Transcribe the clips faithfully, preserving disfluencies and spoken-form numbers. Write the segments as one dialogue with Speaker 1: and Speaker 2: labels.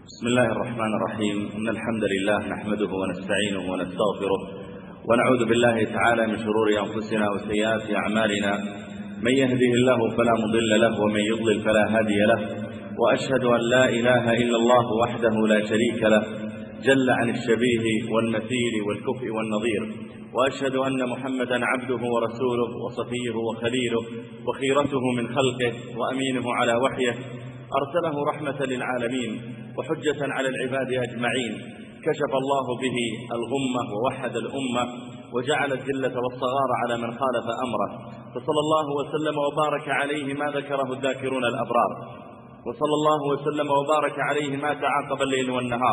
Speaker 1: بسم الله الرحمن الرحيم. إن الحمد لله نحمده ونستعينه ونستغفره ونعوذ بالله تعالى من شرور أنفسنا وسيئات أعمالنا. من يهده الله فلا مضل له ومن يضلل فلا هادي له، وأشهد أن لا إله إلا الله وحده لا شريك له جل عن الشبيه والمثيل والكفء والنظير، وأشهد أن محمدا عبده ورسوله وصفيه وخليله وخيرته من خلقه وأمينه على وحيه، أرسله رحمة للعالمين وحجة على العباد أجمعين. كشف الله به الغمة ووحد الأمة وجعل الذلة والصغار على من خالف أمره، فصلى الله وسلم وبارك عليه ما ذكره الذاكرون الأبرار، وصلى الله وسلم وبارك عليه ما تعاقب الليل والنهار،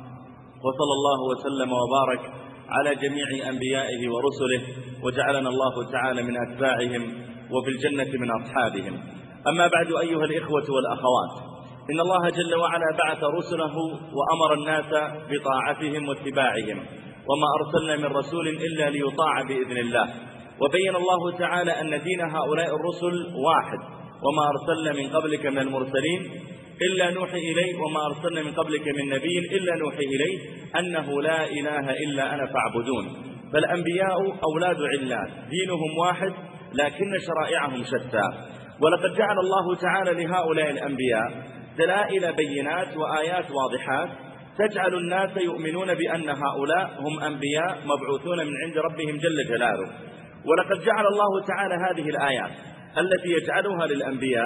Speaker 1: وصلى الله وسلم وبارك على جميع أنبيائه ورسله، وجعلنا الله تعالى من أتباعهم وفي الجنة من أصحابهم. أما بعد أيها الإخوة والأخوات، إن الله جل وعلا بعث رسله وأمر الناس بطاعتهم واتباعهم، وما أرسلنا من رسول إلا ليطاع بإذن الله. وبين الله تعالى أن دين هؤلاء الرسل واحد: وما أرسلنا من قبلك من المرسلين إلا نوحي إليه، وما أرسلنا من قبلك من نبي إلا نوحي إليه أنه لا إله إلا أنا فاعبدون. فالأنبياء أولاد علات، دينهم واحد لكن شرائعهم شتى. ولقد جعل الله تعالى لهؤلاء الأنبياء دلائل بينات وآيات واضحات تجعل الناس يؤمنون بأن هؤلاء هم أنبياء مبعوثون من عند ربهم جل جلاله. ولقد جعل الله تعالى هذه الآيات التي يجعلها للأنبياء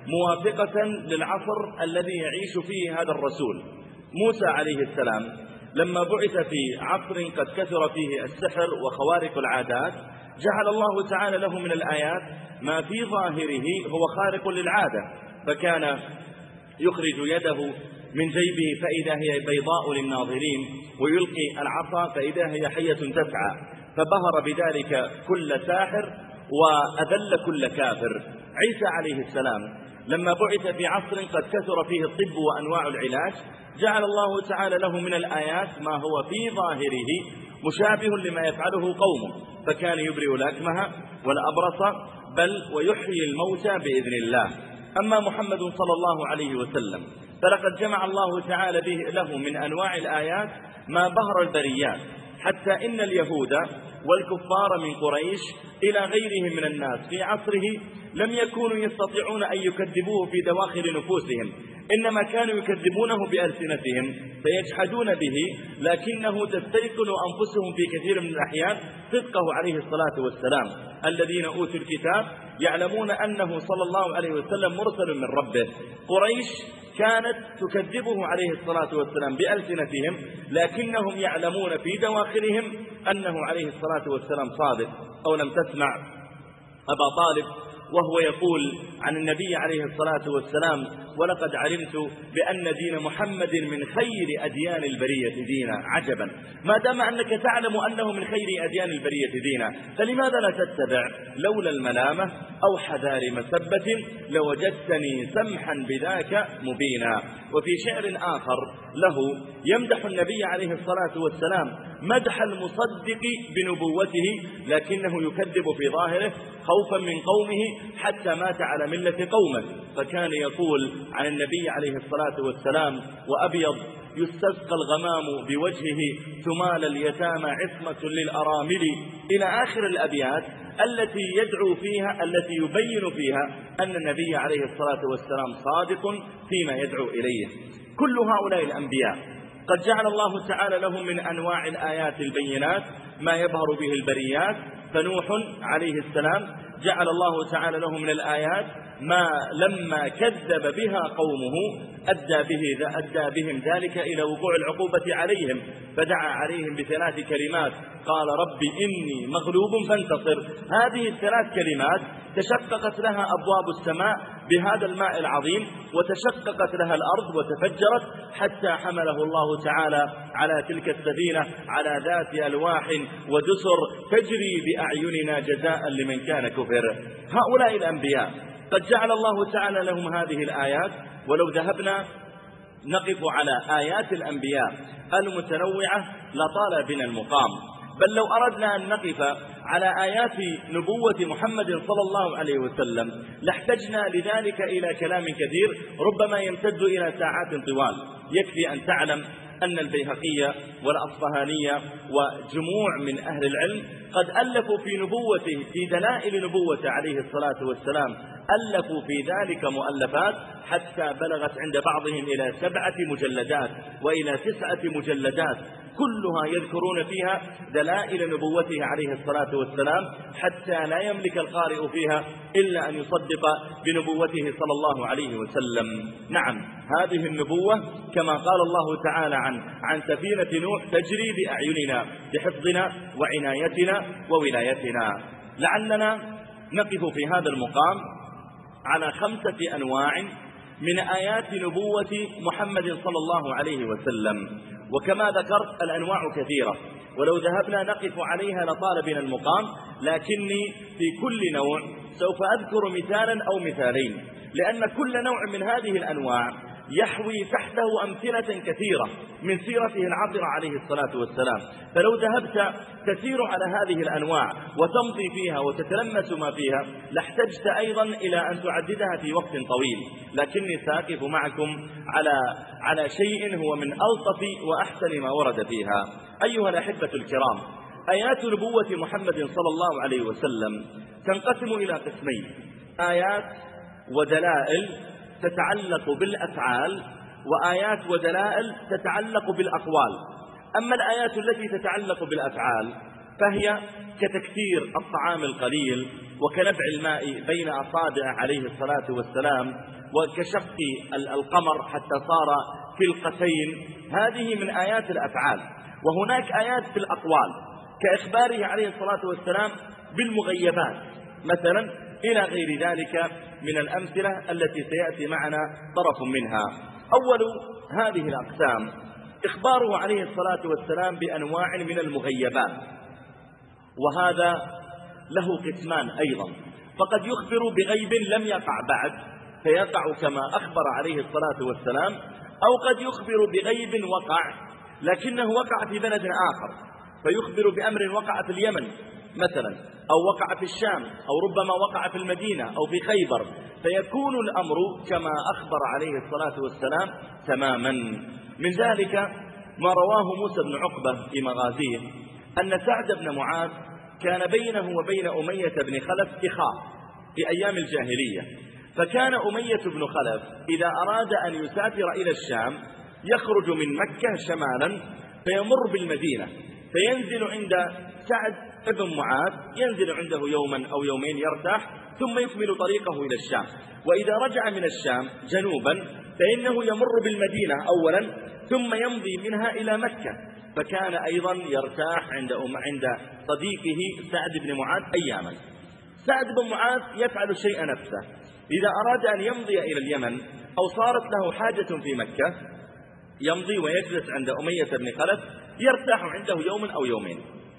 Speaker 1: موافقة للعصر الذي يعيش فيه هذا الرسول. موسى عليه السلام لما بعث في عصر قد كثر فيه السحر وخوارق العادات، جعل الله تعالى له من الآيات ما في ظاهره هو خارق للعادة، فكان يخرج يده من جيبه فإذا هي بيضاء للناظرين، ويلقي العصا فإذا هي حية تسعى، فبهر بذلك كل ساحر وأذل كل كافر. عيسى عليه السلام لما بعث في عصر قد كثر فيه الطب وأنواع العلاج، جعل الله تعالى له من الآيات ما هو في ظاهره مشابه لما يفعله قومه، فكان يبرئ الأكمه والأبرص بل ويحيي الموتى بإذن الله. أما محمد صلى الله عليه وسلم فلقد جمع الله تعالى به له من أنواع الآيات ما بهر البريات، حتى إن اليهود والكفار من قريش إلى غيرهم من الناس في عصره لم يكونوا يستطيعون أن يكذبوه في دواخل نفوسهم، إنما كانوا يكذبونه بألسنتهم فيجحدون به، لكنه تستيقن أنفسهم في كثير من الأحيان صدقه عليه الصلاة والسلام. الذين أوتوا الكتاب يعلمون أنه صلى الله عليه وسلم مرسل من ربه. قريش كانت تكذبه عليه الصلاة والسلام بألسنتهم، لكنهم يعلمون في دواخلهم أنه عليه الصلاة والسلام صادق. أو لم تسمع أبا طالب وهو يقول عن النبي عليه الصلاة والسلام: ولقد علمت بأن دين محمد من خير أديان البرية دينا. عجبا، ما دام أنك تعلم أنه من خير أديان البرية دينا فلماذا لا تتبع؟ لولا الملامة أو حذار مسبة لوجدتني سمحا بذاك مبينا. وفي شعر آخر له يمدح النبي عليه الصلاة والسلام مدح المصدق بنبوته، لكنه يكذب في ظاهره خوفا من قومه حتى مات على ملة قومه. فكان يقول عن النبي عليه الصلاة والسلام: وأبيض يستسقى الغمام بوجهه ثمال اليتامى عصمة للأرامل، إلى آخر الأبيات التي يدعو فيها التي يبين فيها أن النبي عليه الصلاة والسلام صادق فيما يدعو إليه. كل هؤلاء الأنبياء قد جعل الله تعالى لهم من أنواع الآيات البينات ما يبهر به البريات. فنوح عليه السلام جعل الله تعالى له من الآيات ما لما كذب بها قومه أدى, به أدى بهم ذلك إلى وقوع العقوبة عليهم، فدعا عليهم بثلاث كلمات: قال رب إني مغلوب فانتصر. هذه الثلاث كلمات تشققت لها أبواب السماء بهذا الماء العظيم، وتشققت لها الأرض وتفجرت، حتى حمله الله تعالى على تلك السفينة على ذات ألواح ودسر تجري بأعيننا جزاء لمن كان كفر. هؤلاء الأنبياء قد جعل الله تعالى لهم هذه الآيات. ولو ذهبنا نقف على آيات الأنبياء المتنوعة لطال بنا المقام، بل لو أردنا أن نقف على آيات نبوة محمد صلى الله عليه وسلم لاحتجنا لذلك إلى كلام كثير ربما يمتد إلى ساعات طوال. يكفي أن تعلم أن البيهقي والأصفهاني وجموع من أهل العلم قد ألفوا في نبوته، في دلائل نبوته عليه الصلاة والسلام، ألفوا في ذلك مؤلفات حتى بلغت عند بعضهم إلى سبعة مجلدات وإلى تسعة مجلدات، كلها يذكرون فيها دلائل نبوته عليه الصلاة والسلام، حتى لا يملك القارئ فيها إلا أن يصدق بنبوته صلى الله عليه وسلم. نعم، هذه النبوة كما قال الله تعالى عن عن سفينة نوح تجري بأعيننا بحفظنا وعنايتنا وولايتنا. لعلنا نقف في هذا المقام على خمسة أنواع من آيات نبوة محمد صلى الله عليه وسلم، وكما ذكرت الأنواع كثيرة، ولو ذهبنا نقف عليها لطال بنا المقام، لكني في كل نوع سوف أذكر مثالا أو مثالين، لأن كل نوع من هذه الأنواع يحوي تحته أمثلة كثيرة من سيرته العطرة عليه الصلاة والسلام. فلو ذهبت تسير على هذه الأنواع وتمضي فيها وتتلمس ما فيها لاحتجت أيضا إلى أن تعددها في وقت طويل، لكني سأقف معكم على على شيء هو من ألطف وأحسن ما ورد فيها. أيها الأحبة الكرام، آيات نبوة محمد صلى الله عليه وسلم تنقسم إلى قسمين: آيات ودلائل تتعلق بالأفعال، وآيات ودلائل تتعلق بالأقوال. أما الآيات التي تتعلق بالأفعال فهي كتكثير الطعام القليل، وكنبع الماء بين أصابع عليه الصلاة والسلام، وكشق القمر حتى صار فلقتين. هذه من آيات الأفعال. وهناك آيات في الأقوال كإخباره عليه الصلاة والسلام بالمغيبات مثلا، إلى غير ذلك من الأمثلة التي سيأتي معنا طرف منها. أول هذه الأقسام إخباره عليه الصلاة والسلام بأنواع من المغيبات، وهذا له قسمان أيضا. فقد يخبر بغيب لم يقع بعد فيقع كما أخبر عليه الصلاة والسلام، أو قد يخبر بغيب وقع لكنه وقع في بلد آخر، فيخبر بأمر وقع في اليمن مثلا، أو وقع في الشام، أو ربما وقع في المدينة أو في خيبر، فيكون الأمر كما أخبر عليه الصلاة والسلام تماما. من ذلك ما رواه موسى بن عقبة في مغازيه أن سعد بن معاذ كان بينه وبين أمية بن خلف إخاء في أيام الجاهلية، فكان أمية بن خلف إذا أراد أن يسافر إلى الشام يخرج من مكة شمالا فيمر بالمدينة، فينزل عند سعد بن معاذ، ينزل عنده يوما أو يومين يرتاح، ثم يكمل طريقه إلى الشام. وإذا رجع من الشام جنوبا فإنه يمر بالمدينة أولا ثم يمضي منها إلى مكة، فكان أيضا يرتاح عند عند صديقه سعد بن معاذ أياما. سعد بن معاذ يفعل الشيء نفسه، إذا أراد أن يمضي إلى اليمن أو صارت له حاجة في مكة يمضي ويجلس عند أمية بن خلف يرتاح عنده يوما أو يومين.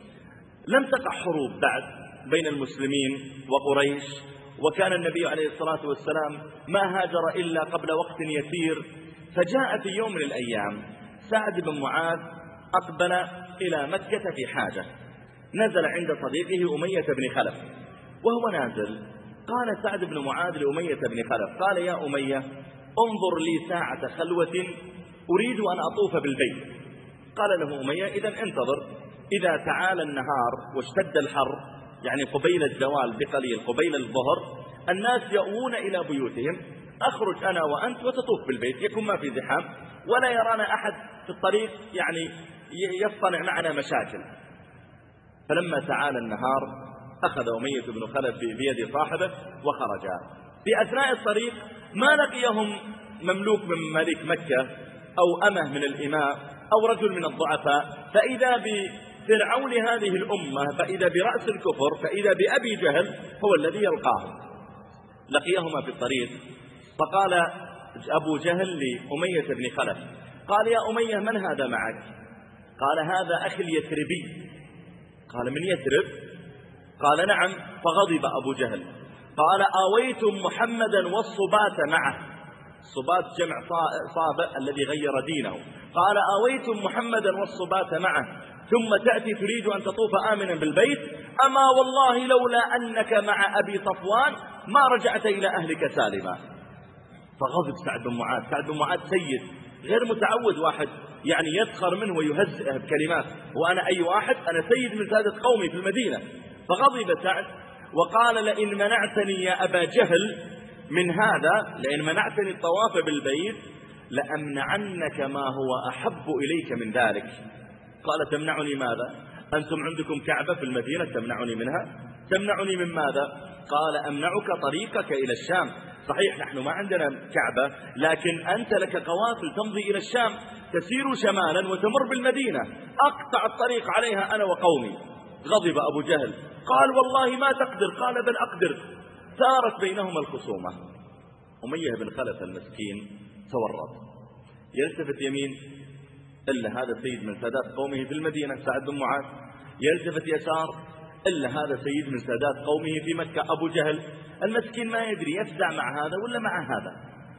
Speaker 1: لم تقع حروب بعد بين المسلمين وقريش، وكان النبي عليه الصلاة والسلام ما هاجر إلا قبل وقت يسير، فجاء في يوم من الأيام سعد بن معاذ أقبل إلى مكة في حاجة، نزل عند صديقه أمية بن خلف، وهو نازل قال سعد بن معاذ لأمية بن خلف، قال: يا أمية، انظر لي ساعة خلوة أريد أن أطوف بالبيت. قال له أمية: إذن انتظر، إذا تعالى النهار واشتد الحر، يعني قبيل الزوال بقليل قبيل الظهر، الناس يأوون إلى بيوتهم، أخرج أنا وأنت وتطوف بالبيت، يكون ما في زحام ولا يرانا أحد في الطريق يعني يصطنع معنا مشاكل. فلما تعالى النهار أخذ أمية بن خلف بيد صاحبه وخرجا. في أثناء الطريق ما لقيهم مملوك من مماليك مكة أو أمه من الإماء أو رجل من الضعفاء، فإذا بفرعون هذه الأمة، فإذا برأس الكفر، فإذا بأبي جهل هو الذي يلقاهم. لقيهما في الطريق، فقال أبو جهل لأمية بن خلف، قال: يا أمية، من هذا معك؟ قال: هذا أخي اليثربي. قال: من يثرب؟ قال: نعم. فغضب أبو جهل، قال: آويتم محمدا والصبات معه. الصبات جمع صابئ الذي غير دينه. قال: آويتم محمدا والصبات معه ثم تأتي تريد أن تطوف آمنا بالبيت؟ أما والله لولا أنك مع أبي صفوان ما رجعت إلى أهلك سالما. فغضب سعد بن معاذ. سعد بن معاذ سيد غير متعود واحد يعني يسخر منه ويهزئه بكلمات، وأنا أي واحد، أنا سيد من سادة قومي في المدينة. فغضب سعد وقال لئن منعتني يا أبا جهل من هذا، لئن منعتني الطواف بالبيت لأمنعنك ما هو أحب إليك من ذلك. قال تمنعني ماذا؟ أنتم عندكم كعبة في المدينة تمنعني منها؟ تمنعني من ماذا؟ قال أمنعك طريقك إلى الشام. صحيح نحن ما عندنا كعبة، لكن أنت لك قوافل تمضي إلى الشام تسير شمالا وتمر بالمدينة، أقطع الطريق عليها أنا وقومي. غضب أبو جهل قال والله ما تقدر. قال بل أقدر. ثارت بينهما الخصومة. أمية بن خلف المسكين تورط، يلتفت يمين إلا هذا سيد من سادات قومه في المدينة سعد بن معاذ، يلتفت يسار إلا هذا سيد من سادات قومه في مكة أبو جهل. المسكين ما يدري يفزع مع هذا ولا مع هذا،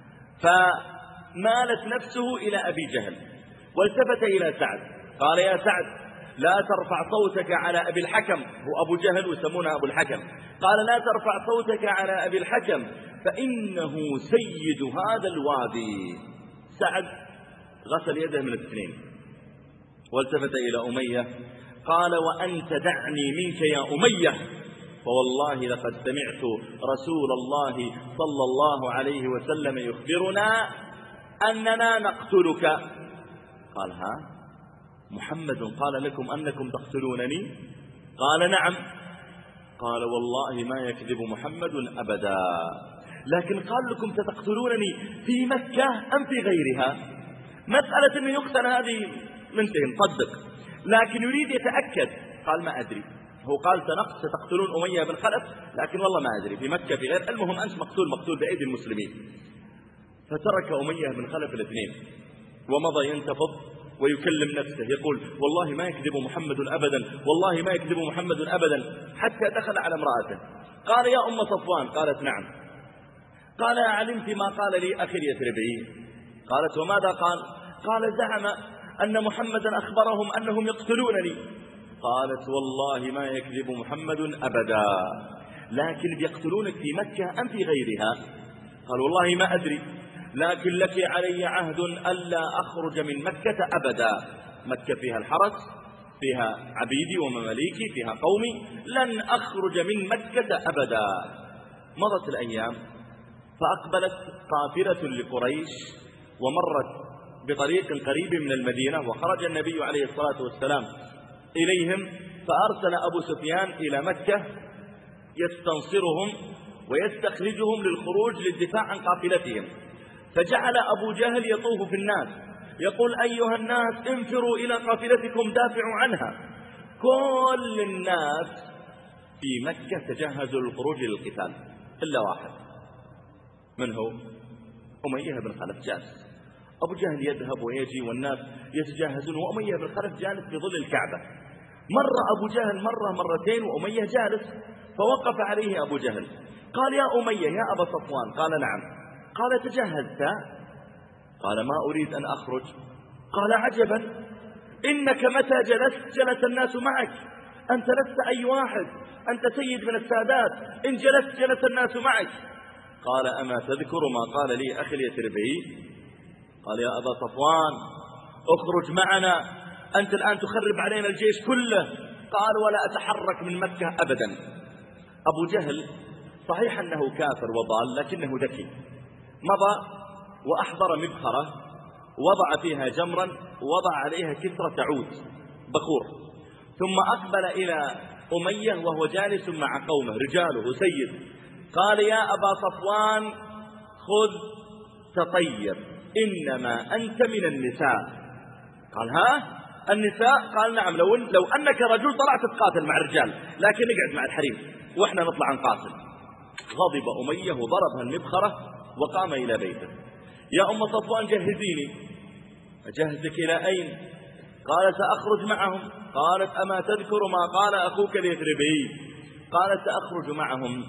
Speaker 1: فمالت نفسه إلى أبي جهل والتفت إلى سعد قال يا سعد لا ترفع صوتك على أبي الحكم. هو أبو جهل ويسمونه أبو الحكم. قال لا ترفع صوتك على أبي الحكم فإنه سيد هذا الوادي. سعد غسل يده من الاثنين والتفت إلى أمية قال وأنت دعني منك يا أمية، فوالله لقد سمعت رسول الله صلى الله عليه وسلم يخبرنا أننا نقتلك. قال ها محمد قال لكم أنكم تقتلونني؟ قال نعم. قال والله ما يكذب محمد أبدا، لكن قال لكم ستقتلونني في مكة أم في غيرها؟ مسألة أنه يقتل هذه منتهي نصدق، لكن يريد يتأكد. قال ما أدري. هو قال ستقتلون أمية بن خلف، لكن والله ما أدري في مكة في غير. المهم أنت مقتول مقتول بأيدي المسلمين. فترك أمية بن خلف الاثنين ومضى ينتفض ويكلم نفسه يقول والله ما يكذب محمد أبدا، والله ما يكذب محمد أبدا، حتى دخل على امرأته قال يا أم صفوان. قالت نعم. قال علمت ما قال لي أخي اليثربي؟ قالت وماذا قال؟ قال زعم أن محمدا أخبرهم أنهم يقتلونني. قالت والله ما يكذب محمد أبدا، لكن يقتلونك في مكة أم في غيرها؟ قال والله ما أدري، لكن لك علي عهد ألا أخرج من مكة أبدا. مكة فيها الحرس، فيها عبيدي ومماليكي، فيها قومي، لن أخرج من مكة أبدا. مضت الأيام فأقبلت قافلة لقريش ومرت بطريق قريب من المدينة، وخرج النبي عليه الصلاة والسلام إليهم، فأرسل أبو سفيان إلى مكة يستنصرهم ويستخرجهم للخروج للدفاع عن قافلتهم. فجعل أبو جهل يطوف في الناس يقول أيها الناس انفروا إلى قافلتكم دافعوا عنها. كل الناس في مكة تجهزوا للخروج للقتال إلا واحد. من هو؟ أمية بن خلف جالس. أبو جهل يذهب ويجي والناس يتجهزون وأمية بن خلف جالس في ظل الكعبة. مر أبو جهل مرة مرتين وأمية جالس، فوقف عليه أبو جهل قال يا أمية يا أبا صفوان. قال نعم. قال تجهزت؟ قال ما أريد أن أخرج. قال عجبا، إنك متى جلست جلس الناس معك، أنت لست أي واحد، أنت سيد من السادات، إن جلست جلس الناس معك. قال أما تذكر ما قال لي أخي اليثربي؟ قال يا أبا صفوان اخرج معنا، أنت الآن تخرب علينا الجيش كله. قال ولا أتحرك من مكة أبدا. أبو جهل صحيح أنه كافر وضال، لكنه ذكي. مضى وأحضر مبخرة وضع فيها جمرا ووضع عليها كسرة عود بخور، ثم أقبل إلى أمية وهو جالس مع قومه رجاله سيد. قال يا أبا صفوان خذ تطير، إنما أنت من النساء. قال ها النساء؟ قال نعم، لو, لو أنك رجل طلعت تقاتل مع الرجال، لكن نقعد مع الحريم وإحنا نطلع نقاتل. غضب أمية وضربها المبخرة وقام إلى بيته. يا أم صفوان جهزيني. أجهزك إلى أين؟ قال سأخرج معهم. قالت أما تذكر ما قال أخوك اليثربي؟ قال سأخرج معهم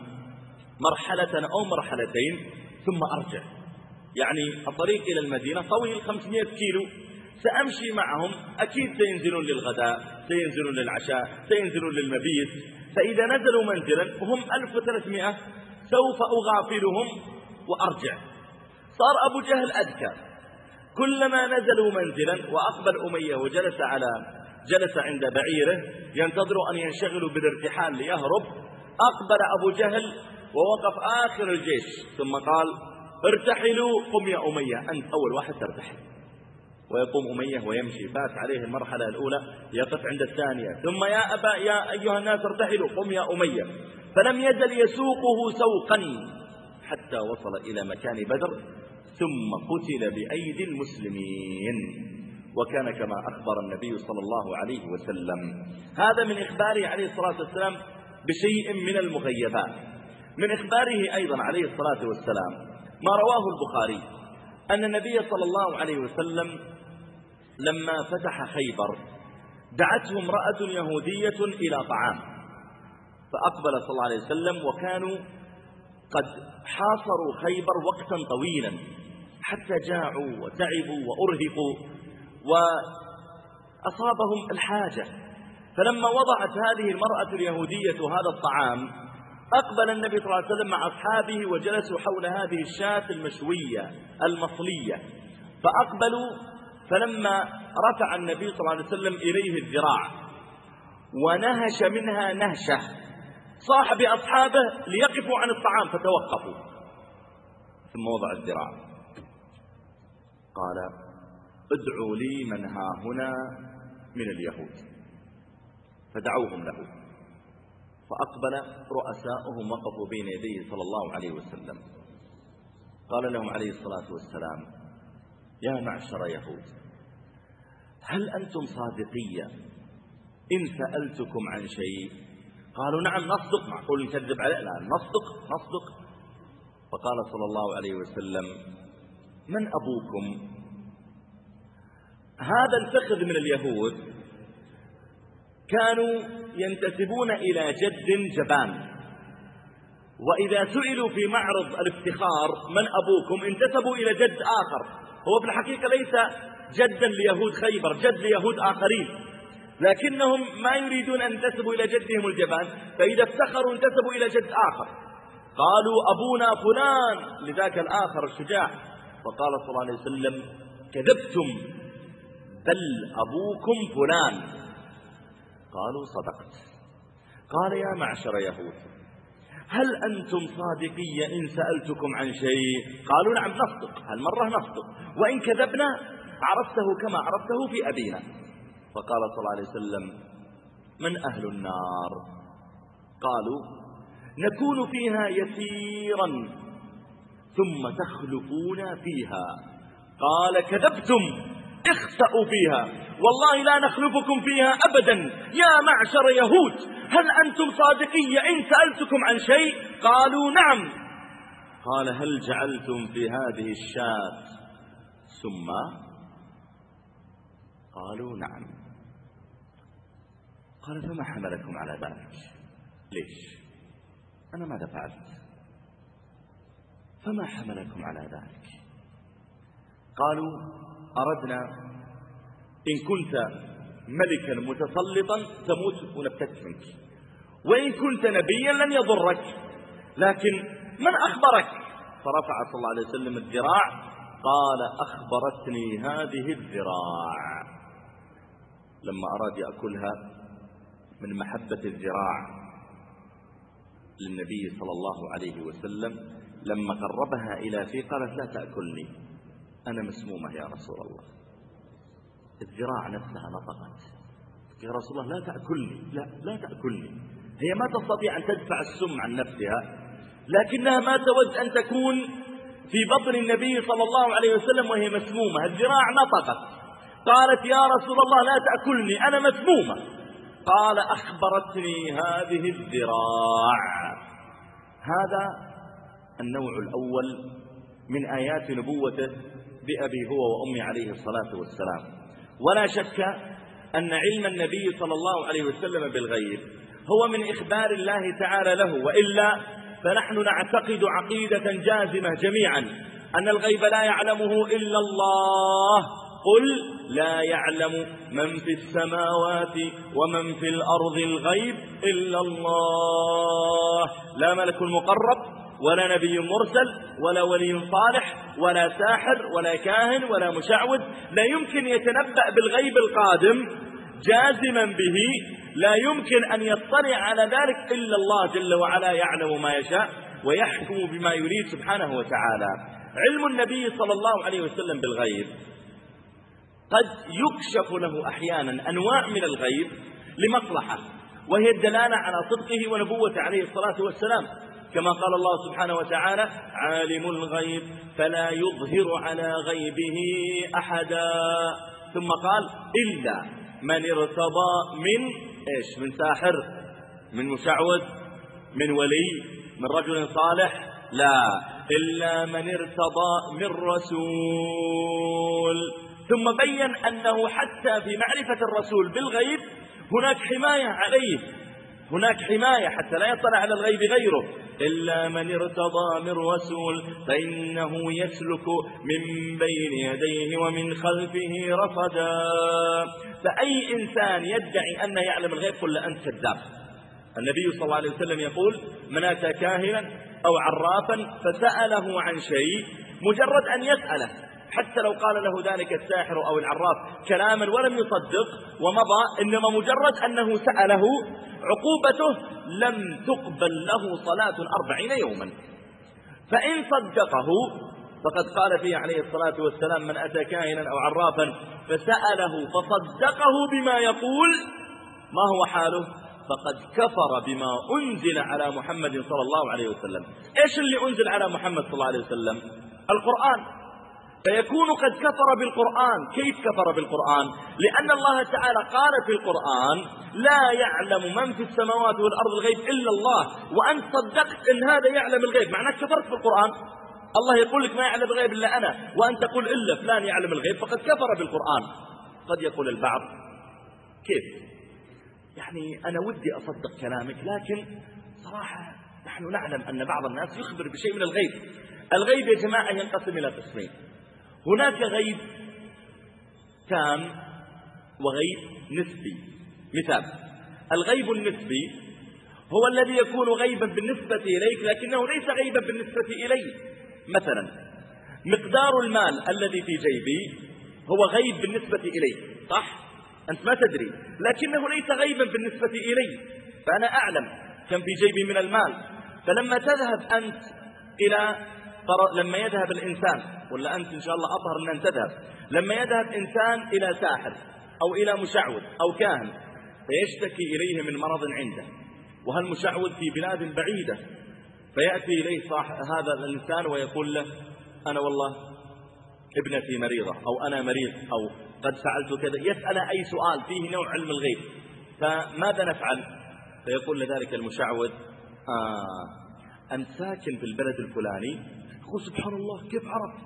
Speaker 1: مرحلة أو مرحلتين ثم أرجع. يعني الطريق إلى المدينة طويل خمسمائة كيلو، سأمشي معهم، أكيد سينزلون للغداء، سينزلون للعشاء، سينزلون للمبيت، فإذا نزلوا منزلا وهم ألف وثلاثمائة سوف أغافلهم وأرجع. صار أبو جهل أذكى، كلما نزلوا منزلا وأقبل أمية وجلس على جلس عند بعيره ينتظر أن ينشغلوا بالارتحال ليهرب، أقبل أبو جهل ووقف آخر الجيش ثم قال: ارتحلوا، قم يا أمية، أنت أول واحد ترتحل. ويقوم أمية ويمشي، فات عليه المرحلة الأولى، يقف عند الثانية، ثم يا أبا يا أيها الناس ارتحلوا، قم يا أمية. فلم يزل يسوقه سوقا حتى وصل إلى مكان بدر، ثم قتل بأيدي المسلمين، وكان كما أخبر النبي صلى الله عليه وسلم. هذا من إخباره عليه الصلاة والسلام بشيء من المغيبات. من إخباره أيضا عليه الصلاة والسلام ما رواه البخاري أن النبي صلى الله عليه وسلم لما فتح خيبر دعته امرأة يهودية إلى طعام، فأقبل صلى الله عليه وسلم وكانوا قد حاصروا خيبر وقتا طويلا حتى جاعوا وتعبوا وأرهقوا وأصابهم الحاجة. فلما وضعت هذه المرأة اليهودية هذا الطعام أقبل النبي صلى الله عليه وسلم مع أصحابه وجلسوا حول هذه الشاة المشوية المصلية، فأقبلوا، فلما رفع النبي صلى الله عليه وسلم إليه الذراع ونهش منها نهشة صاح بأصحابه ليقفوا عن الطعام فتوقفوا، ثم وضع الذراع قال: ادعوا لي من ها هنا من اليهود، فدعوهم له، فأقبل رؤساؤهم وقفوا بين يديه صلى الله عليه وسلم. قال لهم عليه الصلاة والسلام: يا معشر يهود، هل أنتم صادقية إن سألتكم عن شيء؟ قالوا: نعم نصدق. معقول نكذب عليه؟ لا، نصدق نصدق. فقال صلى الله عليه وسلم: من أبوكم؟ هذا الفخذ من اليهود كانوا ينتسبون إلى جد جبان، وإذا سئلوا في معرض الافتخار من أبوكم انتسبوا إلى جد آخر، هو في الحقيقة ليس جدا ليهود خيبر، جد ليهود آخرين، لكنهم ما يريدون أن ينتسبوا إلى جدهم الجبان، فإذا افتخروا انتسبوا إلى جد آخر، قالوا: أبونا فلان، لذاك الآخر الشجاع. فقال صلى الله عليه وسلم: كذبتم، بل أبوكم فلان. قالوا: صدقت. قال: يا معشر يهود، هل أنتم صادقية إن سألتكم عن شيء؟ قالوا: نعم نصدق، هالمرة نصدق، وإن كذبنا عرفته كما عرفته في أبينا. فقال صلى الله عليه وسلم: من أهل النار؟ قالوا: نكون فيها يسيرا ثم تخلفون فيها. قال: كذبتم، اخسأوا فيها، والله لا نخلفكم فيها أبدا. يا معشر يهود، هل أنتم صادقية إن سألتكم عن شيء؟ قالوا: نعم. قال: هل جعلتم في هذه الشاة سما؟ قالوا: نعم. قال: فما حملكم على ذلك؟ ليش؟ أنا ماذا فعلت؟ فما حملكم على ذلك؟ قالوا: أردنا إن كنت ملكا متسلطا تموت ونبتت منك، وإن كنت نبيا لن يضرك، لكن من أخبرك؟ فرفع صلى الله عليه وسلم الذراع، قال: أخبرتني هذه الذراع. لما أراد يأكلها من محبة الذراع للنبي صلى الله عليه وسلم، لما قربها إلى فيه قالت: لا تأكلني، أنا مسمومة يا رسول الله. الذراع نفسها نطقت: يا رسول الله لا تأكلني، لا لا تأكلني. هي ما تستطيع أن تدفع السم عن نفسها، لكنها ما تود أن تكون في بطن النبي صلى الله عليه وسلم وهي مسمومة. الذراع نطقت قالت: يا رسول الله لا تأكلني، أنا مسمومة. قال: أخبرتني هذه الذراع. هذا النوع الأول من آيات نبوته بأبي هو وأمي عليه الصلاة والسلام. ولا شك أن علم النبي صلى الله عليه وسلم بالغيب هو من إخبار الله تعالى له، وإلا فنحن نعتقد عقيدة جازمة جميعا أن الغيب لا يعلمه إلا الله قل لا يعلم من في السماوات ومن في الأرض الغيب إلا الله. لا ملك مقرب ولا نبي مرسل ولا ولي صالح ولا ساحر ولا كاهن ولا مشعوذ لا يمكن يتنبأ بالغيب القادم جازما به، لا يمكن أن يطلع على ذلك إلا الله جل وعلا يعلم ما يشاء ويحكم بما يريد سبحانه وتعالى. علم النبي صلى الله عليه وسلم بالغيب قد يكشف له أحيانا أنواع من الغيب لمصلحة، وهي الدلالة على صدقه ونبوته عليه الصلاة والسلام، كما قال الله سبحانه وتعالى: عالم الغيب فلا يظهر على غيبه أحدا. ثم قال: إلا من ارتضى من إيش؟ من ساحر، من مشعوذ، من ولي، من رجل صالح، لا، إلا من ارتضى من رسول. ثم بين أنه حتى في معرفة الرسول بالغيب هناك حماية عليه، هناك حماية حتى لا يطلع على الغيب غيره. إلا من ارتضى من رسول فإنه يسلك من بين يديه ومن خلفه رصدا. فأي إنسان يدعي أنه يعلم الغيب قل له أنت كذاب. النبي صلى الله عليه وسلم يقول: من أتى كاهنا أو عرافا فسأله عن شيء، مجرد أن يسأله حتى لو قال له ذلك الساحر أو العراف كلاما ولم يصدق ومضى، إنما مجرد أنه سأله عقوبته لم تقبل له صلاة أربعين يوما. فإن صدقه فقد قال فيه عليه الصلاة والسلام: من أتى كاهنا أو عرافا فسأله فصدقه بما يقول، ما هو حاله؟ فقد كفر بما أنزل على محمد صلى الله عليه وسلم. إيش اللي أنزل على محمد صلى الله عليه وسلم؟ القرآن. فيكون قد كفر بالقرآن. كيف كفر بالقرآن؟ لأن الله تعالى قال في القرآن: لا يعلم من في السماوات والأرض الغيب إلا الله، وأنت صدقت إن هذا يعلم الغيب، معناك كفرت بالقرآن. الله يقول لك ما يعلم الغيب إلا أنا، وأنت تقول إلا فلان يعلم الغيب، فقد كفر بالقرآن. قد يقول البعض: كيف يعني أنا ودي أصدق كلامك، لكن صراحة نحن نعلم أن بعض الناس يخبر بشيء من الغيب. الغيب يا جماعة ينقسم إلى قسمين: هناك غيب تام وغيب نسبي. مثال: الغيب النسبي هو الذي يكون غيبا بالنسبة إليك لكنه ليس غيبا بالنسبة إلي. مثلا مقدار المال الذي في جيبي هو غيب بالنسبة إلي، صح؟ أنت ما تدري، لكنه ليس غيبا بالنسبة إلي، فأنا أعلم كم في جيبي من المال. فلما تذهب أنت إلى لما يذهب الإنسان، ولا أنت إن شاء الله أظهر من أن تذهب، لما يذهب إنسان إلى ساحر أو إلى مشعوذ أو كاهن فيشتكي إليه من مرض عنده، وهالمشعوذ في بلاد بعيدة، فيأتي إليه صاحب هذا الإنسان ويقول له: أنا والله ابنتي مريضة، أو أنا مريض، أو قد فعلت كذا، يسأل أي سؤال فيه نوع علم الغيب. فماذا نفعل؟ فيقول لذلك المشعوذ: آه أنت ساكن في البلد الفلاني. يقول: سبحان الله، كيف عرفت؟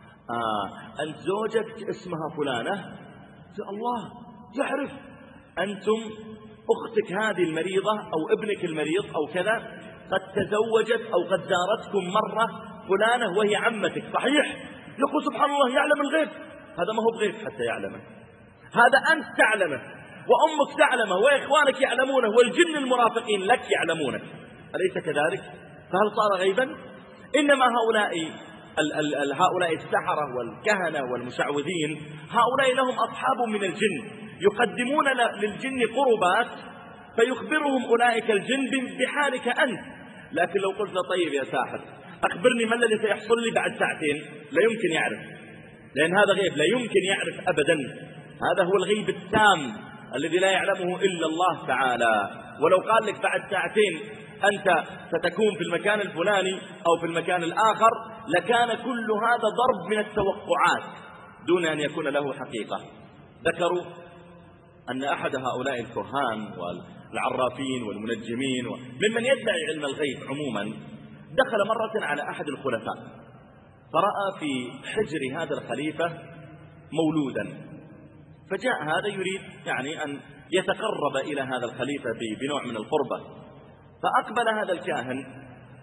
Speaker 1: آه أنت زوجك اسمها فلانة. الله يعرف. أنتم أختك هذه المريضة أو ابنك المريض أو كذا قد تزوجت أو قد زارتكم مرة فلانة وهي عمتك، صحيح؟ يقول: سبحان الله، يعلم الغيب. هذا ما هو بغيب حتى يعلمه، هذا أنت تعلمه وأمك تعلمه وإخوانك يعلمونه والجن المرافقين لك يعلمونه، أليس كذلك؟ فهل صار غيبا؟ إنما هؤلاء ال ال ال هؤلاء السحرة والكهنة والمشعوذين هؤلاء لهم أصحاب من الجن يقدمون للجن قربات فيخبرهم أولئك الجن بحالك أنت. لكن لو قلت له: طيب يا ساحر أخبرني ما الذي سيحصل لي بعد ساعتين، لا يمكن يعرف، لأن هذا غيب لا يمكن يعرف أبدا. هذا هو الغيب التام الذي لا يعلمه إلا الله تعالى. ولو قال لك بعد ساعتين أنت ستكون في المكان الفلاني أو في المكان الآخر لكان كل هذا ضرب من التوقعات دون أن يكون له حقيقة. ذكروا أن أحد هؤلاء الكهان والعرافين والمنجمين ممن يدعي علم الغيب عموما دخل مرة على أحد الخلفاء فرأى في حجر هذا الخليفة مولودا، فجاء هذا يريد يعني أن يتقرب إلى هذا الخليفة بنوع من القربة، فأقبل هذا الكاهن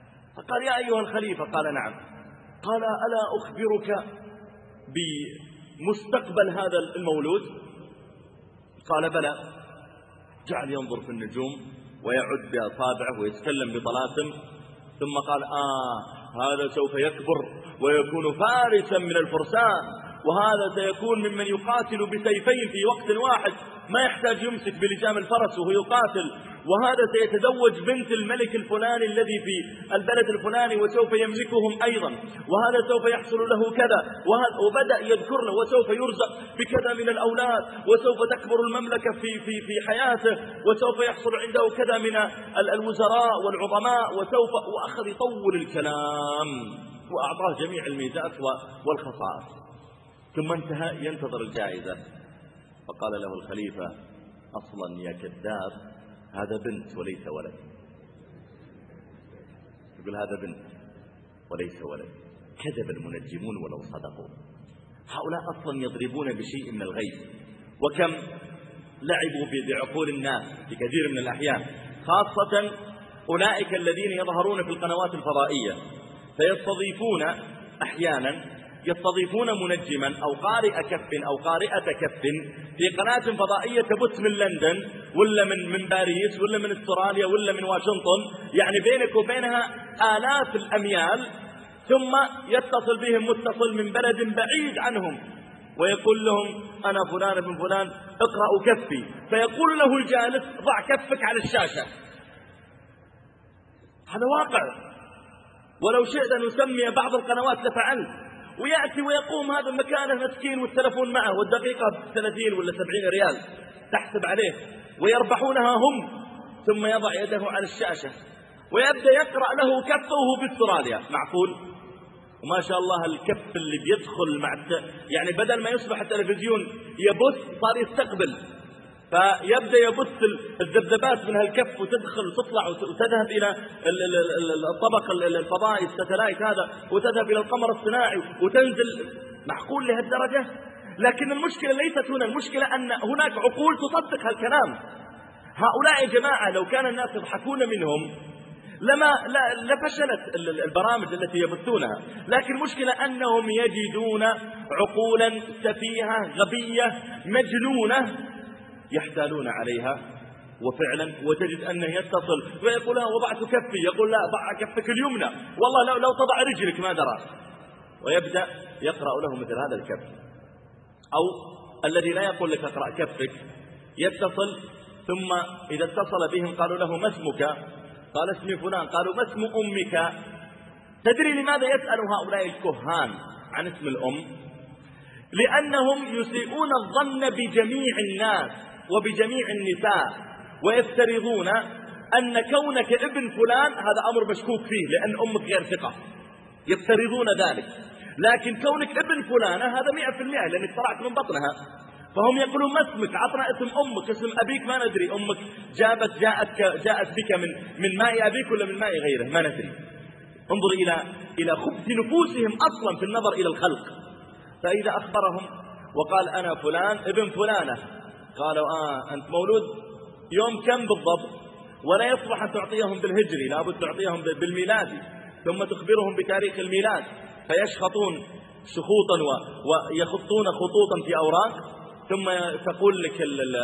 Speaker 1: فقال: يا أيها الخليفة. قال: نعم. قال: ألا أخبرك مستقبل هذا المولود؟ قال بلى. جعل ينظر في النجوم ويعد بأصابعه ويتكلم بطلاسم، ثم قال آه هذا سوف يكبر ويكون فارسا من الفرسان، وهذا سيكون ممن يقاتل بسيفين في وقت واحد، ما يحتاج يمسك بلجام الفرس وهو يقاتل، وهذا سيتزوج بنت الملك الفلاني الذي في البلد الفلاني وسوف يملكهم أيضا، وهذا سوف يحصل له كذا، وبدأ يذكر له وسوف يرزق بكذا من الأولاد، وسوف تكبر المملكة في, في, في حياته، وسوف يحصل عنده كذا من الوزراء والعظماء، وسوف وأخذ يطول الكلام وأعطاه جميع الميزات والخصائص، ثم انتهى ينتظر الجائزة. فقال له الخليفة أصلا يا كذاب هذا بنت وليس ولد. يقول هذا بنت وليس ولد. كذب المنجمون ولو صدقوا. هؤلاء أصلا يضربون بشيء من الغيب، وكم لعبوا بعقول الناس في كثير من الأحيان، خاصة أولئك الذين يظهرون في القنوات الفضائية، فيستضيفون أحيانا يستضيفون منجما أو قارئ كف أو قارئة كف في قناة فضائية تبث من لندن ولا من من باريس ولا من استراليا ولا من واشنطن، يعني بينك وبينها آلاف الأميال، ثم يتصل بهم متصل من بلد بعيد عنهم ويقول لهم أنا فلان ابن فلان اقرأوا كفي، فيقول له الجالس ضع كفك على الشاشة. هذا واقع، ولو شئت أن نسمي بعض القنوات لفعلت. ويأتي ويقوم هذا مكانه مسكين والتلفون معه والدقيقة ثلاثين ولا سبعين ريال تحسب عليه ويربحونها هم، ثم يضع يده على الشاشة ويبدأ يقرأ له كفه وهو باستراليا. معقول؟ وما شاء الله الكف اللي بيدخل مع الت... يعني بدل ما يصبح التلفزيون يبث صار يستقبل، فيبدأ يبث الذبذبات من هالكف وتدخل وتطلع وتذهب إلى الطبق الفضائي الستلايت هذا، وتذهب إلى القمر الصناعي وتنزل. معقول لهالدرجة؟ لكن المشكلة ليست هنا، المشكلة أن هناك عقول تصدق هالكلام. هؤلاء يا جماعة لو كان الناس يضحكون منهم لما لفشلت البرامج التي يبثونها، لكن المشكلة أنهم يجدون عقولا سفيهة غبية مجنونة يحتالون عليها، وفعلا وتجد أنه يتصل ويقول لا وضعت كفي، يقول لا ضع كفك اليمنى، والله لو, لو تضع رجلك ما درى، ويبدأ يقرأ له مثل هذا الكف. أو الذي لا يقول لك اقرأ كفك، يتصل ثم إذا اتصل بهم قالوا له ما اسمك؟ قال اسمي فلان. قالوا ما اسم أمك؟ تدري لماذا يسأل هؤلاء الكهان عن اسم الأم؟ لأنهم يسيئون الظن بجميع الناس وبجميع النساء، ويفترضون أن كونك ابن فلان هذا أمر مشكوك فيه لأن أمك غير ثقة، يفترضون ذلك. لكن كونك ابن فلانة هذا مئة في المئة لأنك طلعت من بطنها، فهم يقولون ما اسمك؟ عطنا اسم أمك، اسم أبيك ما ندري، أمك جابت جاءت جاءت بك من من ماء أبيك ولا من ماء غيره ما ندري. انظر إلى إلى خبث نفوسهم أصلا في النظر إلى الخلق. فإذا أخبرهم وقال أنا فلان ابن فلانة، قالوا آه أنت مولود يوم كم بالضبط؟ ولا يصلح أن تعطيهم بالهجري، لابد تعطيهم بالميلادي، ثم تخبرهم بتاريخ الميلاد، فيشخطون شخوطا ويخطون خطوطا في أوراق، ثم تقول لك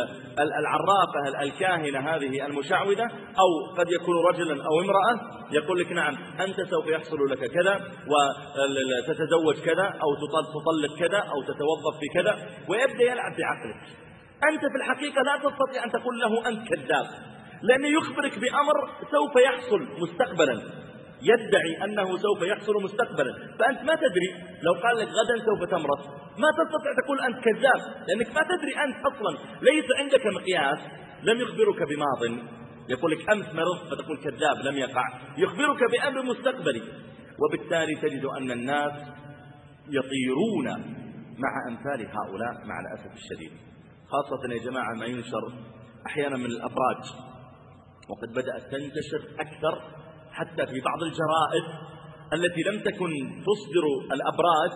Speaker 1: العراقة الكاهنة هذه المشعوذة، أو قد يكون رجلا أو امرأة، يقول لك نعم أنت سوف يحصل لك كذا وتتزوج كذا أو تطلق كذا أو تتوظف في كذا، ويبدأ يلعب بعقلك. أنت في الحقيقة لا تستطيع أن تقول له أنت كذاب، لأنه يخبرك بأمر سوف يحصل مستقبلا، يدعي أنه سوف يحصل مستقبلا، فأنت ما تدري. لو قال لك غدا سوف تمرض ما تستطيع تقول أنت كذاب، لأنك ما تدري أنت أصلا، ليس عندك مقياس. لم يخبرك بماض، يقول لك أمس مرض فتقول كذاب لم يقع، يخبرك بأمر مستقبلي. وبالتالي تجد أن الناس يطيرون مع أمثال هؤلاء مع الأسف الشديد، خاصة يا جماعة ما ينشر أحيانا من الأبراج، وقد بدأت تنتشر أكثر حتى في بعض الجرائد التي لم تكن تصدر الأبراج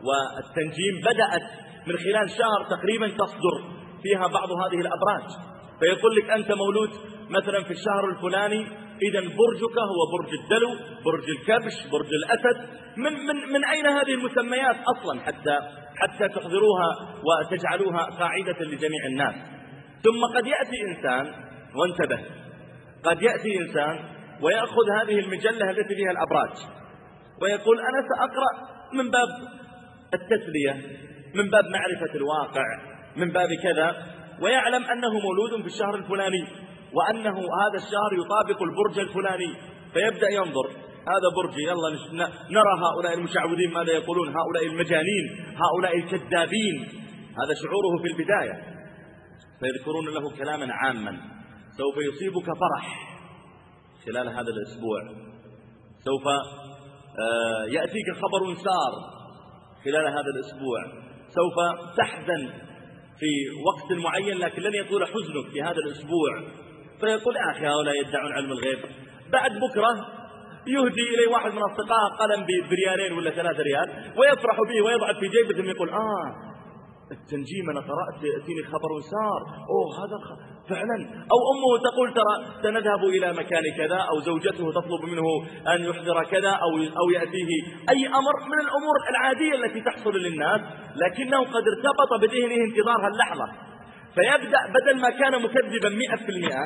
Speaker 1: والتنجيم، بدأت من خلال شهر تقريبا تصدر فيها بعض هذه الأبراج. فيقول لك أنت مولود مثلا في الشهر الفلاني، إذا برجك هو برج الدلو، برج الكبش، برج الأسد. من, من, من أين هذه المسميات أصلا حتى, حتى تحضروها وتجعلوها قاعدة لجميع الناس؟ ثم قد يأتي إنسان، وانتبه، قد يأتي إنسان ويأخذ هذه المجلة التي فيها الأبراج ويقول أنا سأقرأ من باب التسلية، من باب معرفة الواقع، من باب كذا، ويعلم أنه مولود في الشهر الفلاني وأنه هذا الشهر يطابق البرج الفلاني، فيبدأ ينظر هذا برجي، يلا نرى هؤلاء المشعوذين ماذا يقولون، هؤلاء المجانين، هؤلاء الكذابين. هذا شعوره في البداية. فيذكرون له كلاما عاما: سوف يصيبك فرح خلال هذا الأسبوع، سوف يأتيك خبر سار خلال هذا الأسبوع، سوف تحزن في وقت معين لكن لن يطول حزنك في هذا الأسبوع. فيقول أخي هؤلاء يدعون علم الغيب. بعد بكرة يهدي إليه واحد من أصدقائه قلم بريالين ولا ثلاثة ريال ويفرح به ويضع في جيبه ثم يقول آه التنجيم أنا قرأت يأتيني خبر سار، أوه هذا فعلا. أو أمه تقول ترى سنذهب إلى مكان كذا، أو زوجته تطلب منه أن يحضر كذا، أو, أو يأتيه أي أمر من الأمور العادية التي تحصل للناس، لكنه قد ارتبط بذهنه انتظار هاللحظة، فيبدأ بدل ما كان مكذبا مئة في المئة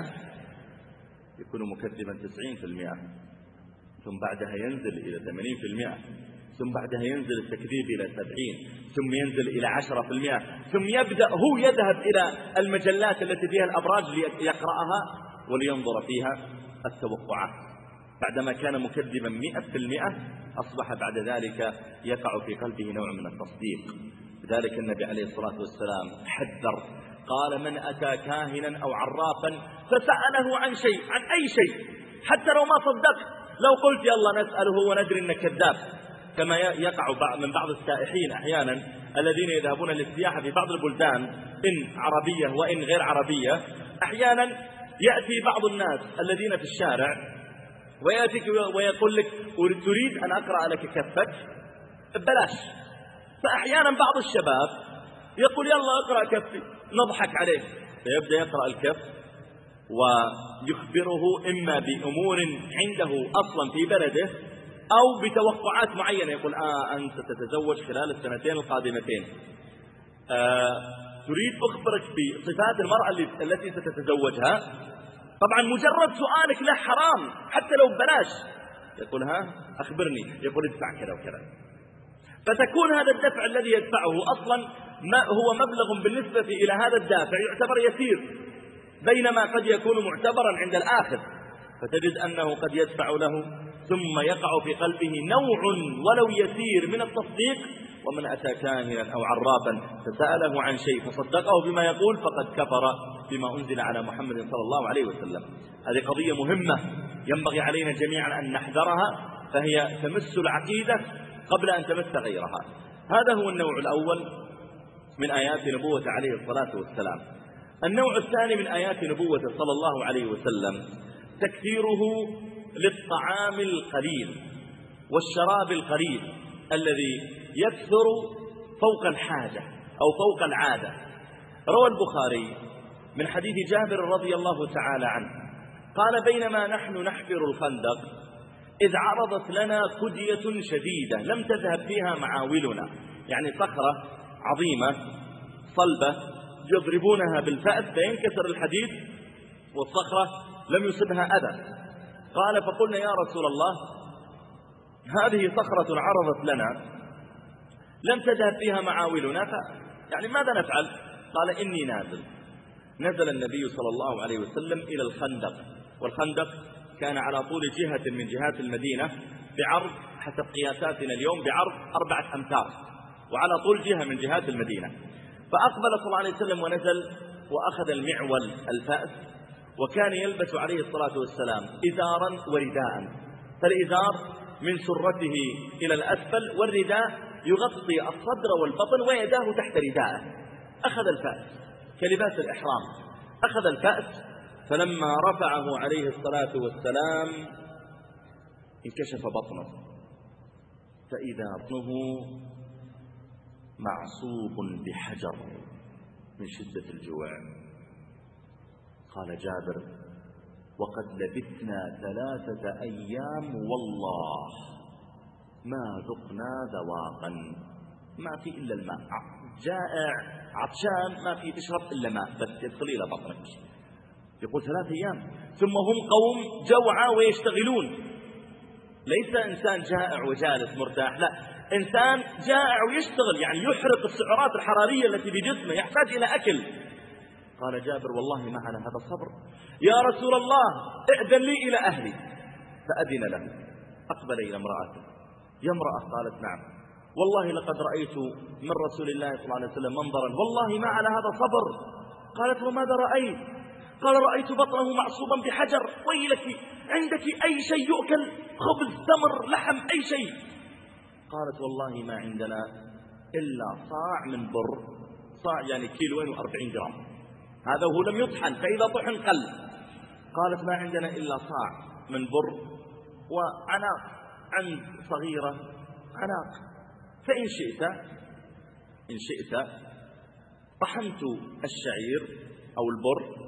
Speaker 1: يكون مكذبا تسعين في المئة، ثم بعدها ينزل إلى ثمانين في المئة، ثم بعدها ينزل التكذيب إلى سبعين، ثم ينزل إلى عشرة في المئة، ثم يبدأ هو يذهب إلى المجلات التي فيها الأبراج ليقرأها ولينظر فيها التوقعات. بعدما كان مكذبا مئة في المئة أصبح بعد ذلك يقع في قلبه نوع من التصديق. لذلك النبي عليه الصلاة والسلام حذر، قال: من أتى كاهنا أو عرافا فسأله عن شيء، عن أي شيء، حتى لو ما صدقت، لو قلت يلا نسأله وندري أنك كذاب، كما يقع من بعض السائحين أحيانا الذين يذهبون للسياحة في بعض البلدان إن عربية وإن غير عربية. أحيانا يأتي بعض الناس الذين في الشارع ويأتيك ويقول لك تريد أن أقرأ لك كفك ببلاش. فأحيانا بعض الشباب يقول يلا أقرأ كفي، نضحك عليه، فيبدأ يقرأ الكف ويخبره إما بأمور عنده أصلا في بلده أو بتوقعات معينة، يقول آه أنت تتزوج خلال السنتين القادمتين، آه تريد أخبرك بصفات المرأة التي ستتزوجها. طبعا مجرد سؤالك له حرام حتى لو ببلاش، يقول ها أخبرني، يقول ادفع كذا وكذا. فتكون هذا الدفع الذي يدفعه أصلا ما هو مبلغ بالنسبة إلى هذا الدافع يعتبر يسير، بينما قد يكون معتبرا عند الآخر، فتجد أنه قد يدفع له ثم يقع في قلبه نوع ولو يسير من التصديق. ومن أتى كاهنا أو عرافا فسأله عن شيء فصدقه بما يقول فقد كفر بما أنزل على محمد صلى الله عليه وسلم. هذه قضية مهمة ينبغي علينا جميعا أن نحذرها، فهي تمس العقيدة قبل أن تمس غيرها. هذا هو النوع الأول من آيات نبوة عليه الصلاة والسلام. النوع الثاني من آيات نبوة صلى الله عليه وسلم تكثيره للطعام القليل والشراب القليل الذي يكثر فوق الحاجة أو فوق العادة. روى البخاري من حديث جابر رضي الله تعالى عنه قال: بينما نحن نحفر الخندق إذ عرضت لنا كدية شديدة لم تذهب فيها معاولنا، يعني صخرة عظيمة صلبة يضربونها بالفأس فينكسر الحديد والصخرة لم يصبها أذى. قال: فقلنا يا رسول الله هذه صخرة عرضت لنا لم تذهب فيها معاولنا، يعني ماذا نفعل؟ قال: إني نازل. نزل النبي صلى الله عليه وسلم إلى الخندق، والخندق كان على طول جهة من جهات المدينة بعرض حسب قياساتنا اليوم بعرض أربعة أمتار، وعلى طول جهة من جهات المدينة. فأقبل صلى الله عليه وسلم ونزل وأخذ المعول الفأس، وكان يلبس عليه الصلاة والسلام إزارا ورداء، فالإزار من سرته إلى الأسفل والرداء يغطي الصدر والبطن ويداه تحت رداءه. أخذ الفأس كلباس الإحرام، أخذ الفأس، فلما رفعه عليه الصلاة والسلام انكشف بطنه فإذا بطنه معصوب بحجر من شدة الجوع. قال جابر: وقد لبثنا ثلاثة أيام والله ما ذقنا ذواقا، ما في إلا الماء، جائع عطشان ما في تشرب إلا ماء بس يدخل إلى بطنك. يقول ثلاث أيام، ثم هم قوم جوعى ويشتغلون، ليس إنسان جائع وجالس مرتاح، لا، إنسان جائع ويشتغل، يعني يحرق السعرات الحرارية التي بجسمه، يحتاج إلى أكل. قال جابر: والله ما على هذا صبر، يا رسول الله ائذن لي إلى أهلي. فأذن له، أقبل إلى امرأته: يا امرأة. قالت: نعم. والله لقد رأيت من رسول الله صلى الله عليه وسلم منظرا والله ما على هذا صبر. قالت: وماذا رأيت؟ قال: رأيت بطنه معصوبا بحجر. ويلك، عندك أي شيء يؤكل؟ خبز، تمر، لحم، أي شيء؟ قالت: والله ما عندنا إلا صاع من بر، صاع يعني كيلوين وأربعين جرام، هذا هو لم يطحن، فإذا طحن قل. قالت: ما عندنا إلا صاع من بر وعناق، عند صغيرة عناق، فإن شئت إن شئت طحنت الشعير أو البر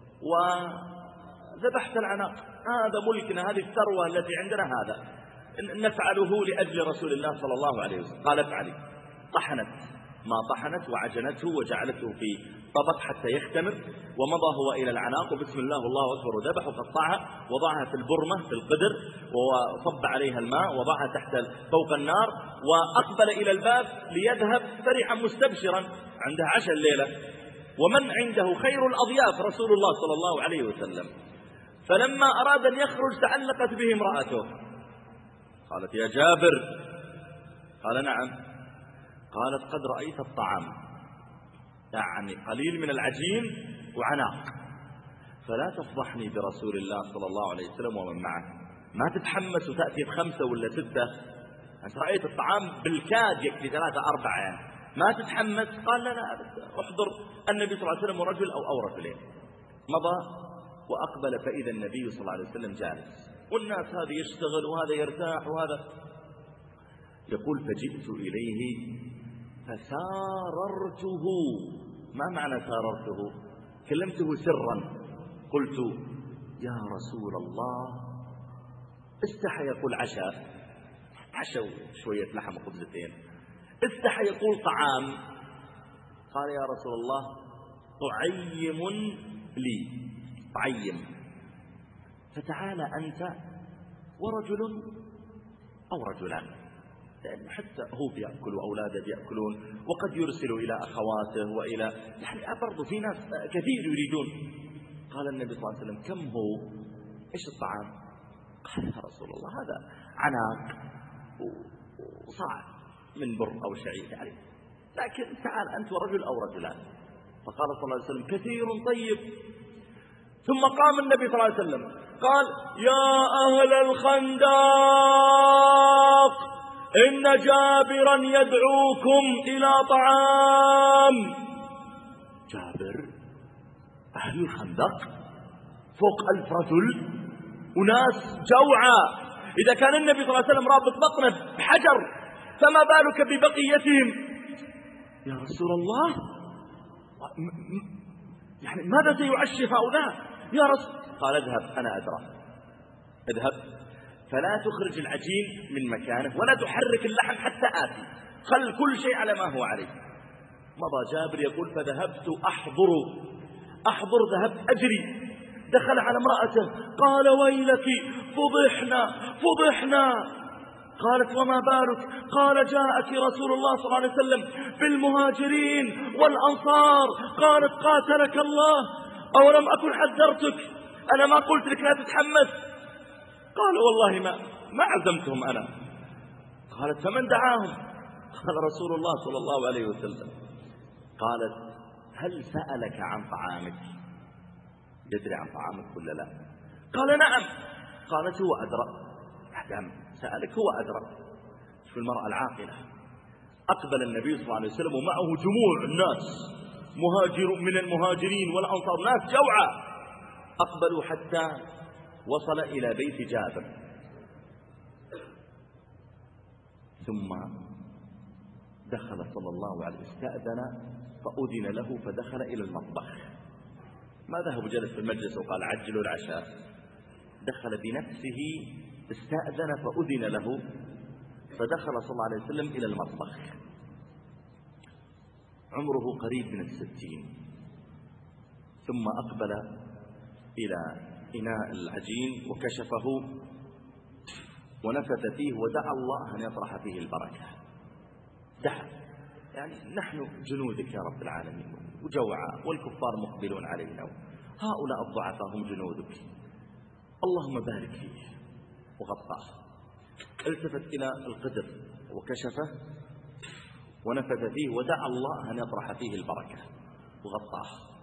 Speaker 1: وذبحت العناق، هذا ملكنا، هذه الثروة التي عندنا، هذا نفعله لأجل رسول الله صلى الله عليه وسلم. قال: افعلي. طحنت ما طحنت وعجنته وجعلته في طبق حتى يختمر، ومضى هو إلى العناق وبسم الله والله أكبر وذبح وقطعها، وضعها في البرمة في القدر وصب عليها الماء، وضعها تحت فوق النار، وأقبل إلى الباب ليذهب فرحا مستبشرا، عنده عشاء الليلة، ومن عنده خير الأضياف رسول الله صلى الله عليه وسلم. فلما أراد أن يخرج تعلقت به امرأته، قالت: يا جابر. قال: نعم. قالت: قد رأيت الطعام، يعني قليل من العجين وعناق، فلا تفضحني برسول الله صلى الله عليه وسلم ومن معه، ما تتحمس وتأتي بخمسة ولا ستة، أنت رأيت الطعام بالكاد يكفي ثلاثة أربعة، يعني ما تتحمس. قال: لا لا، احضر النبي صلى الله عليه وسلم ورجل أو أو رجلين. مضى وأقبل، فإذا النبي صلى الله عليه وسلم جالس، والناس هذا يشتغل وهذا يرتاح وهذا. يقول: فجئت إليه فساررته. ما معنى ساررته؟ كلمته سرا، قلت: يا رسول الله، استحى يقول عشاء، عشاء شوية لحم وخبزتين، استحى يقول طعام. قال: يا رسول الله، طعيم لي، طعيم، فتعال أنت ورجل أو رجلان، لأن حتى هو بيأكل وأولاده بيأكلون، وقد يرسل إلى أخواته وإلى، يعني برضو في ناس كثير يريدون. قال النبي صلى الله عليه وسلم: كم هو؟ إيش الطعام؟ قال: يا رسول الله، هذا عناق وصاع من بر أو شعير يعني، لكن تعال أنت ورجل أو رجلان. فقال صلى الله عليه وسلم: كثير طيب. ثم قام النبي صلى الله عليه وسلم قال: يا أهل الخندق، إن جابرا يدعوكم إلى طعام. جابر، أهل الخندق، فوق ألف رجل وناس جوعى، إذا كان النبي صلى الله عليه وسلم رابط بطنه بحجر، فما بالك ببقيتهم؟ يا رسول الله، يعني ماذا سيعشي هؤلاء يا رسول؟ قال: اذهب، أنا أدرى، اذهب فلا تخرج العجين من مكانه ولا تحرك اللحم حتى آتي، خل كل شيء على ما هو عليه. مضى جابر يقول: فذهبت أحضر أحضر ذهبت أجري، دخل على امرأته قال: ويلك، فضحنا فضحنا. قالت: وما بالك؟ قال: جاءك رسول الله صلى الله عليه وسلم بالمهاجرين والأنصار. قالت: قاتلك الله، أولم أكن حذرتك؟ أنا ما قلت لك لا تتحمس؟ قال: والله ما ما عزمتهم أنا. قالت: فمن دعاهم؟ قال: رسول الله صلى الله عليه وسلم. قالت: هل سألك عن طعامك؟ يدري عن طعامك ولا لا؟ قال: نعم. قالت: هو أدرى، دام سألك هو أدرى. شوف المرأة العاقلة. أقبل النبي صلى الله عليه وسلم ومعه جموع الناس، مهاجر من المهاجرين والأنصار، ناس جوعى. أقبلوا حتى وصل إلى بيت جابر، ثم دخل صلى الله عليه وسلم، استأذن فأذن له، فدخل إلى المطبخ. ما ذهب وجلس في المجلس وقال عجلوا العشاء، دخل بنفسه، استأذن فأذن له، فدخل صلى الله عليه وسلم إلى المطبخ. عمره قريب من الستين، ثم أقبل إلى إناء العجين وكشفه ونفث فيه ودعا الله أن يطرح فيه البركة. دعا، يعني نحن جنودك يا رب العالمين وجوعاء والكفار مقبلون علينا، هؤلاء الضعفاء هم جنودك، اللهم بارك فيه. وغطاه، التفت إلى القدر وكشفه ونفث فيه ودعا الله أن يطرح فيه البركة وغطاه.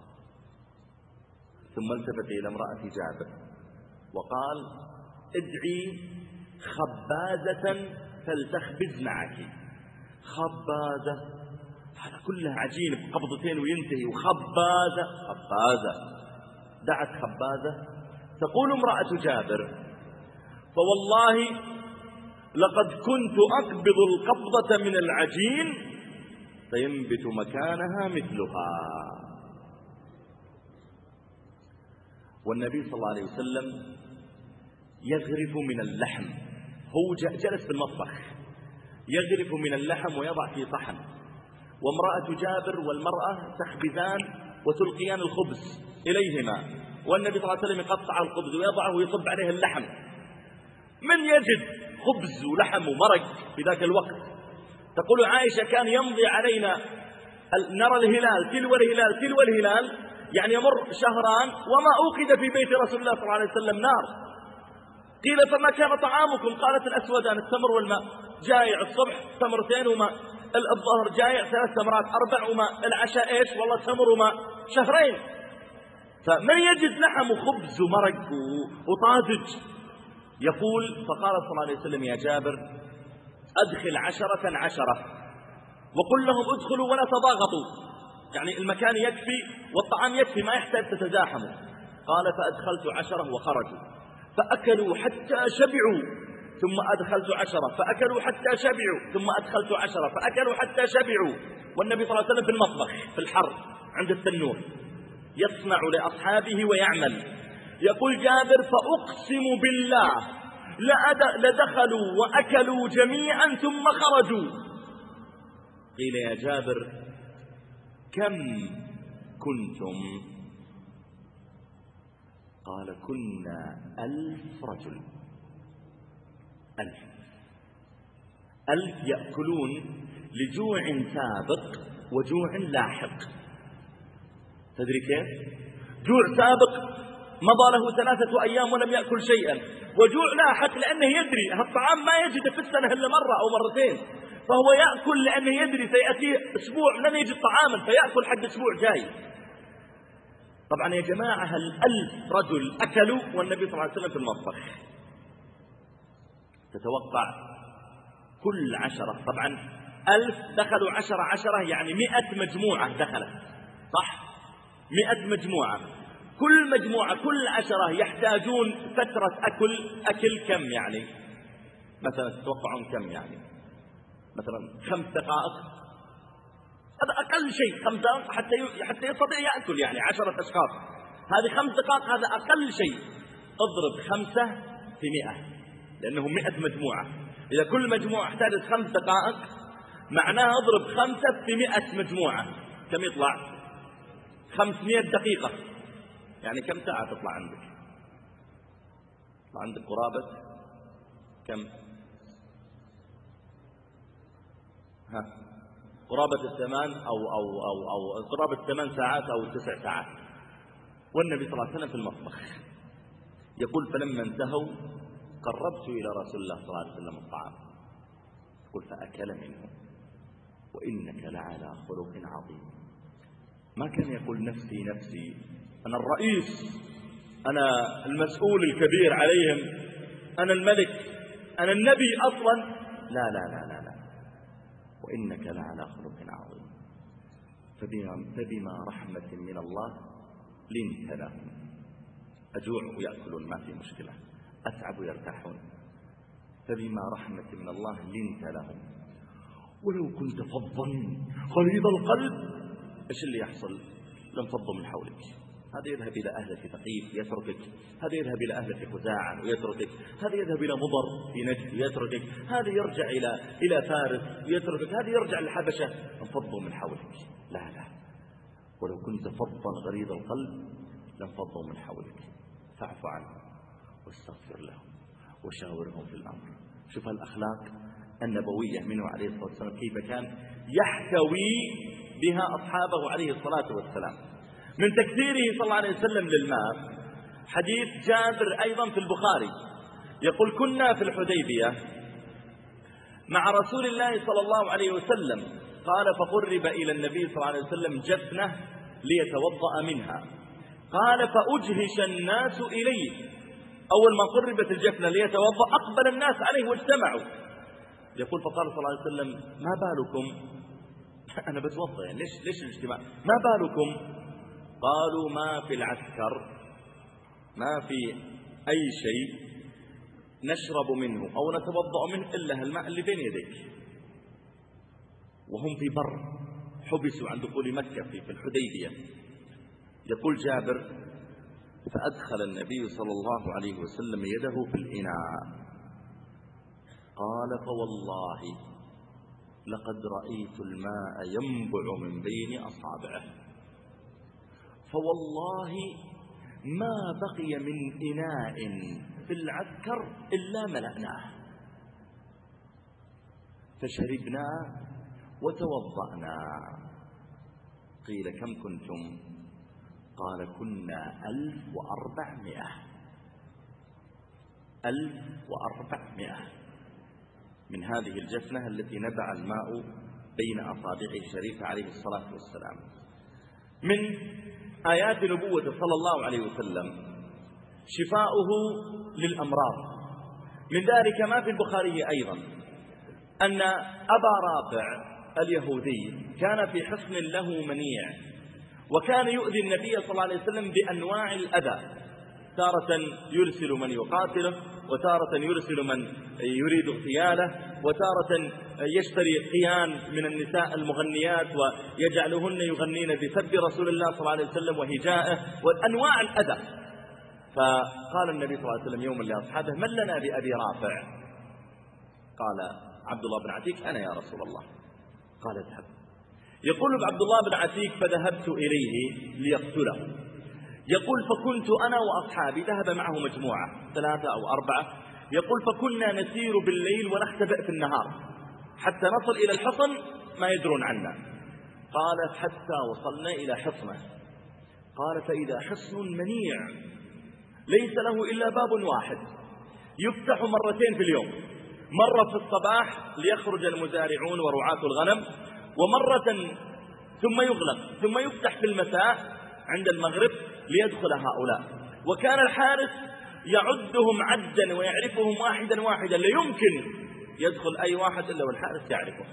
Speaker 1: ثم التفت إلى امرأة جابر وقال ادعي خبازة فلتخبز معك. خبازة، هذا كلها عجين بقبضتين وينتهي، وخبازة خبازة. دعت خبازة. تقول امرأة جابر فوالله لقد كنت أقبض القبضة من العجين فينبت مكانها مثلها. والنبي صلى الله عليه وسلم يغرف من اللحم، هو جلس في المطبخ يغرف من اللحم ويضع في صحن، وامرأة جابر والمرأة تخبزان وتلقيان الخبز إليهما، والنبي صلى الله عليه وسلم يقطع الخبز ويضعه ويصب عليه اللحم. من يجد خبز ولحم ومرق في ذاك الوقت؟ تقول عائشة كان يمضي علينا نرى الهلال تلو الهلال تلو الهلال، يعني يمر شهران وما أوقد في بيت رسول الله صلى الله عليه وسلم نار. قيل فما كان طعامكم؟ قالت الأسودان التمر والماء. جايع الصبح تمرتين وماء، الظهر جايع ثلاث تمرات أربع وماء، العشاء إيش؟ والله تمر وماء، شهرين. فمن يجد لحم وخبز ومرق وطازج؟ يقول فقال صلى الله عليه وسلم يا جابر أدخل عشرة عشرة وقل لهم ادخلوا ولا تضاغطوا، يعني المكان يكفي والطعام يكفي ما يحتاج تتزاحموا. قال فأدخلت عشرة وخرجوا فأكلوا حتى شبعوا، ثم أدخلت عشرة فأكلوا حتى شبعوا، ثم أدخلت عشرة فأكلوا حتى شبعوا. والنبي صلى الله عليه وسلم في المطبخ في الحر عند التنور يصنع لأصحابه ويعمل. يقول جابر فأقسم بالله لدخلوا وأكلوا جميعا ثم خرجوا. قيل يا جابر كم كنتم؟ قال كنا ألف رجل. ألف ألف يأكلون لجوع سابق وجوع لاحق. تدري كيف؟ جوع سابق مضى له ثلاثة أيام ولم يأكل شيئا، وجوع لاحق لأنه يدري هالطعام ما يجد في السنة إلا مرة أو مرتين، فهو يأكل لأنه يدري سيأتي أسبوع لن يجد طعاما فيأكل حق أسبوع جاي. طبعا يا جماعة هالألف رجل أكلوا والنبي صلى الله عليه وسلم في المطبخ. تتوقع كل عشرة، طبعا ألف دخلوا عشرة عشرة يعني مئة مجموعة دخلت، صح؟ مئة مجموعة، كل مجموعة كل عشرة يحتاجون فترة أكل أكل كم يعني؟ مثلا تتوقعون كم يعني؟ مثلا خمس دقائق، هذا أقل شيء، خمس دقائق حتى حتى يستطيع يأكل يعني عشرة أشخاص، هذه خمس دقائق هذا أقل شيء. اضرب خمسة في مئة لأنهم مئة مجموعة، إذا كل مجموعة احتاجت خمس دقائق معناها اضرب خمسة في مئة مجموعة كم يطلع؟ خمسمائة دقيقة، يعني كم ساعة تطلع عندك؟ تطلع عندك قرابة كم؟ ها قرابة الثمان أو أو أو أو قرابة ثمان ساعات أو تسع ساعات. والنبي صلى الله عليه وسلم في المطبخ يقول فلما انتهوا قربت إلى رسول الله صلى الله عليه وسلم الطعام، يقول فأكل منه وإنك لعلى خلق عظيم. ما كان يقول نفسي نفسي أنا الرئيس، أنا المسؤول الكبير عليهم، أنا الملك، أنا النبي أصلا، لا لا لا لا لا وإنك لعلى خلق عظيم. فبما, فبما رحمة من الله لنت لهم. أجوع ويأكلون ما في مشكلة، أتعب ويرتاحون. فبما رحمة من الله لنت لهم ولو كنت فظا غليظ القلب، إيش اللي يحصل؟ لانفضوا من حولك. هذا يذهب إلى أهله في ثقيف يتركك، هذا يذهب إلى أهله في خزاعة ويتركك، هذا يذهب إلى مضر في نجد ويتركك، هذا يرجع إلى إلى فارس ويتركك، هذا يرجع للحبشة. انفضوا من حولك. لا لا، ولو كنت فظا غليظ القلب لانفضوا من حولك. فاعف عنهم واستغفر لهم وشاورهم في الأمر. شوف الأخلاق النبوية منه عليه الصلاة والسلام كيف كان يحتوي بها أصحابه عليه الصلاة والسلام. من تكثيره صلى الله عليه وسلم للماء حديث جابر أيضا في البخاري يقول: كنا في الحديبية مع رسول الله صلى الله عليه وسلم، قال: فقرب إلى النبي صلى الله عليه وسلم جفنة ليتوضأ منها، قال: فأجهش الناس إليه. أول ما قربت الجفنة ليتوضأ أقبل الناس عليه واجتمعوا. يقول: فقال صلى الله عليه وسلم: ما بالكم؟ أنا بتوضأ، يعني ليش ليش الاجتماع؟ ما بالكم؟ قالوا: ما في العسكر ما في أي شيء نشرب منه أو نتوضأ منه إلا الماء اللي بين يديك. وهم في بر حبسوا عن دخول مكة في الحديبية. يقول جابر: فأدخل النبي صلى الله عليه وسلم يده في الإناء، قال: فوالله لقد رأيت الماء ينبع من بين أصابعه، فوالله ما بقي من إناء في العسكر إلا ملأناه، فشربنا وتوضأنا. قيل: كم كنتم؟ قال: كنا ألف وأربعمائة. ألف وأربعمائة من هذه الجفنة التي نبع الماء بين أصابعه الشريفة عليه الصلاة والسلام. من آيات نبوة صلى الله عليه وسلم شفاؤه للأمراض. من ذلك ما في البخاري أيضا أن أبا رافع اليهودي كان في حصن له منيع، وكان يؤذي النبي صلى الله عليه وسلم بأنواع الأذى، تارة يرسل من يقاتله، وتارة يرسل من يريد اغتياله، وتارة يشتري قيان من النساء المغنيات ويجعلهن يغنين بسب رسول الله صلى الله عليه وسلم وهجائه وأنواع الأذى. فقال النبي صلى الله عليه وسلم يوما لأصحابه: من لنا بأبي رافع؟ قال عبد الله بن عتيك: أنا يا رسول الله. قال: اذهب. يقول عبد الله بن عتيك: فذهبت إليه ليقتله. يقول: فكنت أنا وأصحابي، ذهب معه مجموعة ثلاثة أو أربعة، يقول: فكنا نسير بالليل ونختبئ في النهار حتى نصل إلى الحصن ما يدرون عنا. قال: حتى وصلنا إلى حصنه. قال: فإذا حصن منيع ليس له إلا باب واحد يفتح مرتين في اليوم، مرة في الصباح ليخرج المزارعون ورعاة الغنم، ومرة ثم يغلق ثم يفتح في المساء عند المغرب ليدخل هؤلاء. وكان الحارس يعدهم عدا ويعرفهم واحدا واحدا، لا يمكن يدخل أي واحد إلا والحارس يعرفه.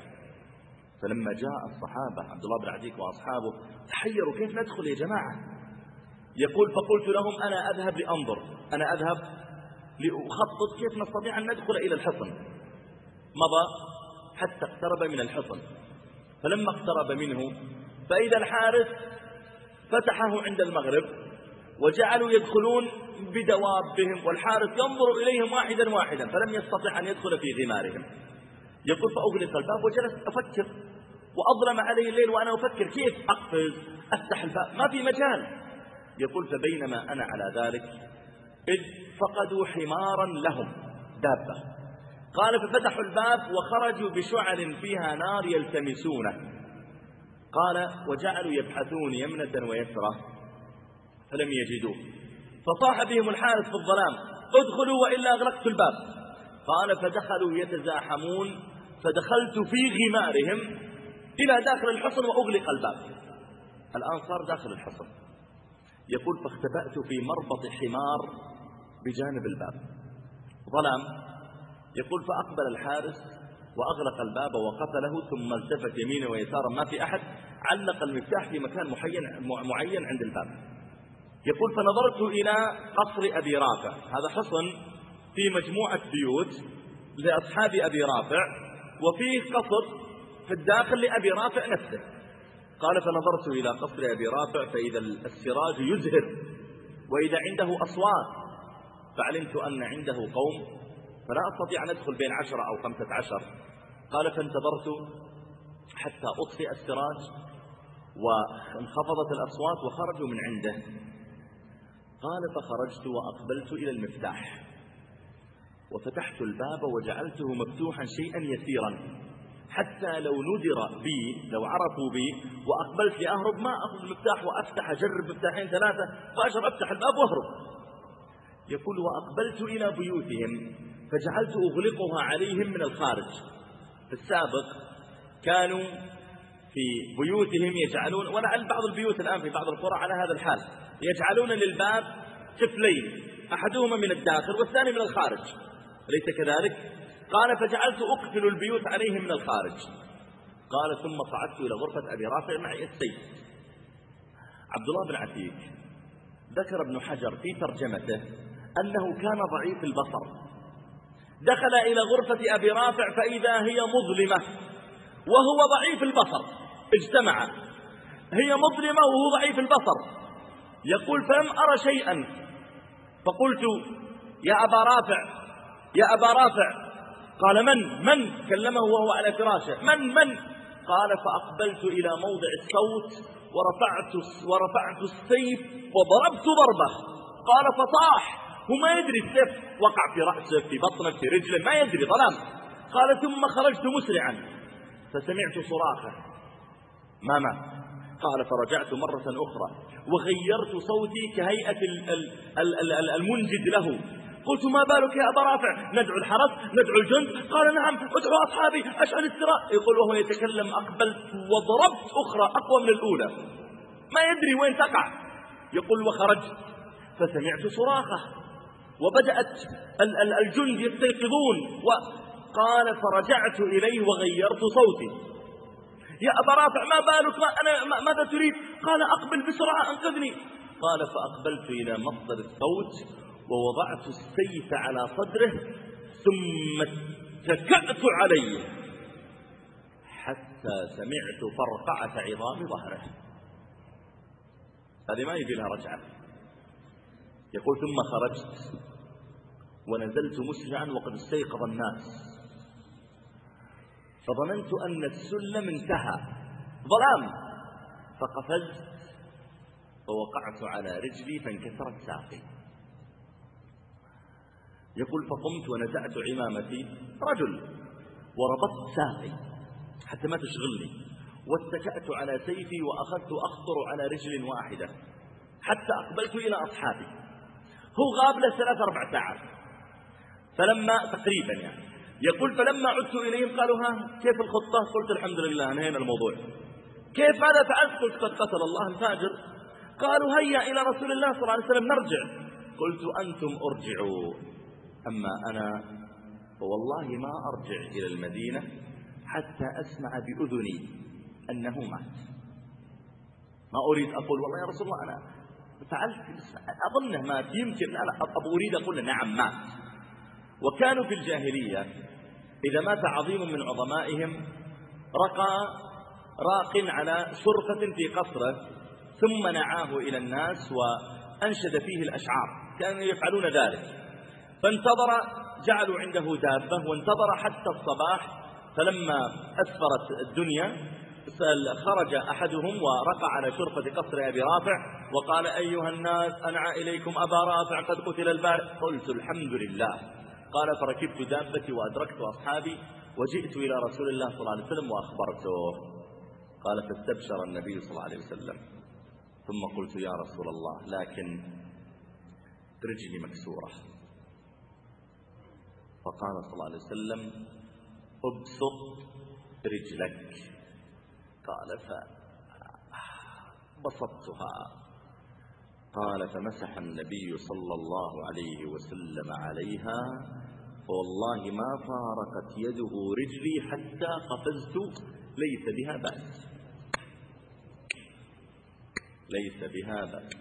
Speaker 1: فلما جاء الصحابة عبد الله بن عتيك وأصحابه تحيروا: كيف ندخل يا جماعة؟ يقول: فقلت لهم: أنا أذهب لأنظر، أنا أذهب لأخطط كيف نستطيع أن ندخل إلى الحصن. مضى حتى اقترب من الحصن، فلما اقترب منه فإذا الحارس فتحه عند المغرب، وجعلوا يدخلون بدوابهم، والحارس ينظر إليهم واحدا واحدا، فلم يستطع أن يدخل في غمارهم. يقول: فأغلق الباب وجلست أفكر، وأظلم علي الليل وأنا أفكر كيف أقفز أفتح الباب، ما في مجال. يقول: فبينما أنا على ذلك إذ فقدوا حمارا لهم دابة. قال: ففتحوا الباب وخرجوا بشعل فيها نار يلتمسونه. قال: وجعلوا يبحثون يمنة ويسرة فلم يجدوه، فصاح بهم الحارس في الظلام: ادخلوا وإلا أغلقت الباب. قال: فدخلوا يتزاحمون، فدخلت في غمارهم إلى داخل الحصن وأغلق الباب. الآن صار داخل الحصن. يقول: فاختبأت في مربط حمار بجانب الباب، ظلام. يقول: فأقبل الحارس وأغلق الباب وقفله، ثم التفت يمينا ويسارا ما في أحد، علق المفتاح في مكان معين عند الباب. يقول: فنظرت إلى قصر أبي رافع، هذا حصن في مجموعة بيوت لأصحاب أبي رافع، وفيه قصر في الداخل لأبي رافع نفسه. قال فنظرت إلى قصر أبي رافع فإذا السراج يزهر وإذا عنده أصوات، فعلمت أن عنده قوم فلا أستطيع أن أدخل بين عشرة أو خمسة عشر. قال فانتظرت حتى أطفئ السراج وانخفضت الأصوات وخرجوا من عنده. قال فخرجت وأقبلت إلى المفتاح وفتحت الباب وجعلته مفتوحا شيئا يسيرا حتى لو ندر بي، لو عرفوا بي وأقبلت لأهرب ما أخذ المفتاح وأفتح أجرب مفتاحين ثلاثة فأشر أفتح الباب وأهرب. يقول وأقبلت إلى بيوتهم فجعلت أغلقها عليهم من الخارج. في السابق كانوا في بيوتهم يجعلون، ولعل بعض البيوت الآن في بعض القرى على هذا الحال، يجعلون للباب قفلين أحدهما من الداخل والثاني من الخارج، أليس كذلك؟ قال فجعلت أقفل البيوت عليهم من الخارج. قال ثم صعدت إلى غرفة أبي رافع معي السيف. عبد الله بن عتيك ذكر ابن حجر في ترجمته أنه كان ضعيف البصر، دخل إلى غرفة أبي رافع فإذا هي مظلمة وهو ضعيف البصر، اجتمع، هي مظلمة وهو ضعيف البصر. يقول فلم أرى شيئا فقلت يا أبا رافع يا أبا رافع. قال من من كلمه وهو على فراشه، من من قال فأقبلت إلى موضع الصوت ورفعت ورفعت السيف وضربت ضربة. قال فطاح، هو ما يدري السيف وقع في رأسه في بطنه في رجله ما يدري ظلام. قال ثم خرجت مسرعا فسمعت صراخه ما مات. قال فرجعت مرة أخرى وغيرت صوتي كهيئة المنجد له. قلت ما بالك يا أبا رافع؟ ندعو الحرس ندعو الجند؟ قال نعم ادعوا أصحابي أشعل السراء. يقول وهو يتكلم أقبلت وضربت أخرى أقوى من الأولى ما يدري وين تقع. يقول وخرجت فسمعت صراخه وبدأت الجند يستيقظون. وقال فرجعت إليه وغيرت صوتي يا أبا رافع ما بالك ما أنا ماذا تريد؟ قال أقبل بسرعة أنقذني. قال فأقبلت إلى مصدر الصوت ووضعت السيف على صدره ثم اتكأت عليه حتى سمعت فرقعة عظام ظهره. هذه ما يبي لها رجعة. يقول ثم خرجت ونزلت مسرعا وقد استيقظ الناس فظننت أن السلم انتهى ظلام فقفزت فوقعت على رجلي فانكسرت ساقي. يقول فقمت ونزعت عمامتي رجل وربطت ساقي حتى ما تشغلني واتكأت على سيفي وأخذت أخطر على رجل واحدة حتى أقبلت إلى أصحابي. هو غاب له ثلاث أربع ساعات فلما تقريبا يعني يقول فلما عدت إليهم قالوا ها كيف الخطة؟ قلت الحمد لله انهينا الموضوع. كيف ماذا فعلت؟ قلت قد قتل الله الفاجر. قالوا هيا إلى رسول الله صلى الله عليه وسلم نرجع. قلت أنتم أرجعوا أما أنا فوالله ما أرجع إلى المدينة حتى أسمع بأذني أنه مات. ما أريد أقول والله يا رسول الله أنا فعلت أظنه مات يمكن لا لا أبو أريد أقول نعم مات. وكانوا في الجاهلية إذا مات عظيم من عظمائهم رقى راق على شرفة في قصره ثم نعاه إلى الناس وأنشد فيه الأشعار، كانوا يفعلون ذلك. فانتظر جعلوا عنده دابة وانتظر حتى الصباح فلما أسفرت الدنيا خرج أحدهم ورقى على شرفة قصر أبي رافع وقال أيها الناس أنعى إليكم أبا رافع قد قتل البارئ. قلت الحمد لله. قال فركبت دابتي وأدركت أصحابي وجئت إلى رسول الله صلى الله عليه وسلم وأخبرته. قال فاستبشر النبي صلى الله عليه وسلم ثم قلت يا رسول الله لكن رجلي مكسورة. فقال صلى الله عليه وسلم ابسط رجلك. قال فبسطتها. قال فمسح النبي صلى الله عليه وسلم عليها فوالله ما فارقت يده رجلي حتى قفزت ليس بها بأس ليس بها بأس.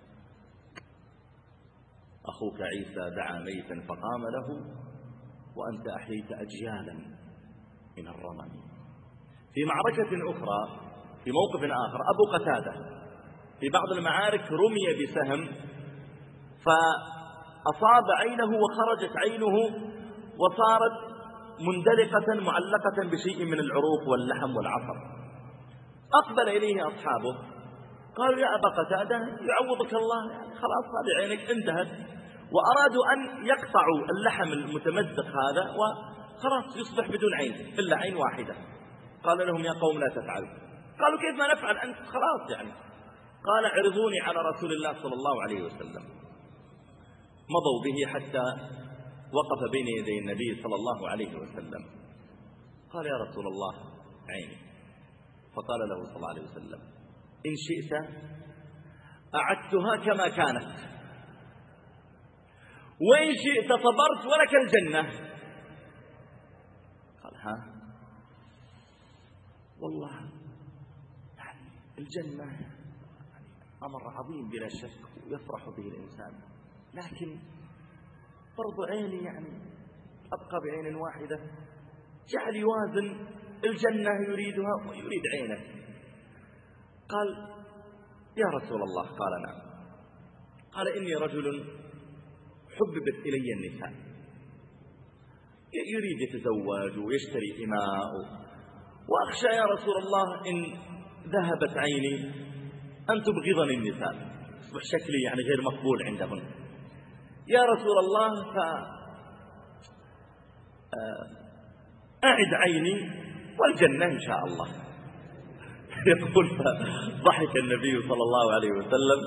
Speaker 1: أخوك عيسى دعا ميتا فقام له وأنت أحييت أجيالا من الرمم. في معركة أخرى في في موقف آخر أبو قتادة في بعض المعارك رمي بسهم فأصاب عينه وخرجت عينه وصارت مندلقة معلقة بشيء من العروق واللحم والعصب. أقبل إليه أصحابه قالوا يا أبا قتادة يعوضك الله، يعني خلاص هذه عينك انتهت، وأرادوا أن يقطعوا اللحم المتمزق هذا وخلاص يصبح بدون عين إلا عين واحدة. قال لهم يا قوم لا تفعلوا. قالوا كيف ما نفعل أنت خلاص يعني؟ قال عرضوني على رسول الله صلى الله عليه وسلم. مضوا به حتى وقف بين يدي النبي صلى الله عليه وسلم. قال يا رسول الله عيني. فقال له صلى الله عليه وسلم إن شئت أعدتها كما كانت، وإن شئت صبرت ولك الجنة. قال ها والله يعني الجنة يعني أمر عظيم بلا شك ويفرح به الإنسان، لكن برضو عيني يعني أبقى بعين واحدة. جعل يوازن الجنة يريدها ويريد عينه. قال يا رسول الله. قال نعم. قال إني رجل حببت إلي النساء، يريد يتزوج ويشتري إماء، وأخشى يا رسول الله إن ذهبت عيني أن تبغضني النساء، يصبح شكلي يعني غير مقبول عندهن. يا رسول الله فأعد عيني والجنة إن شاء الله. يقول فضحك النبي صلى الله عليه وسلم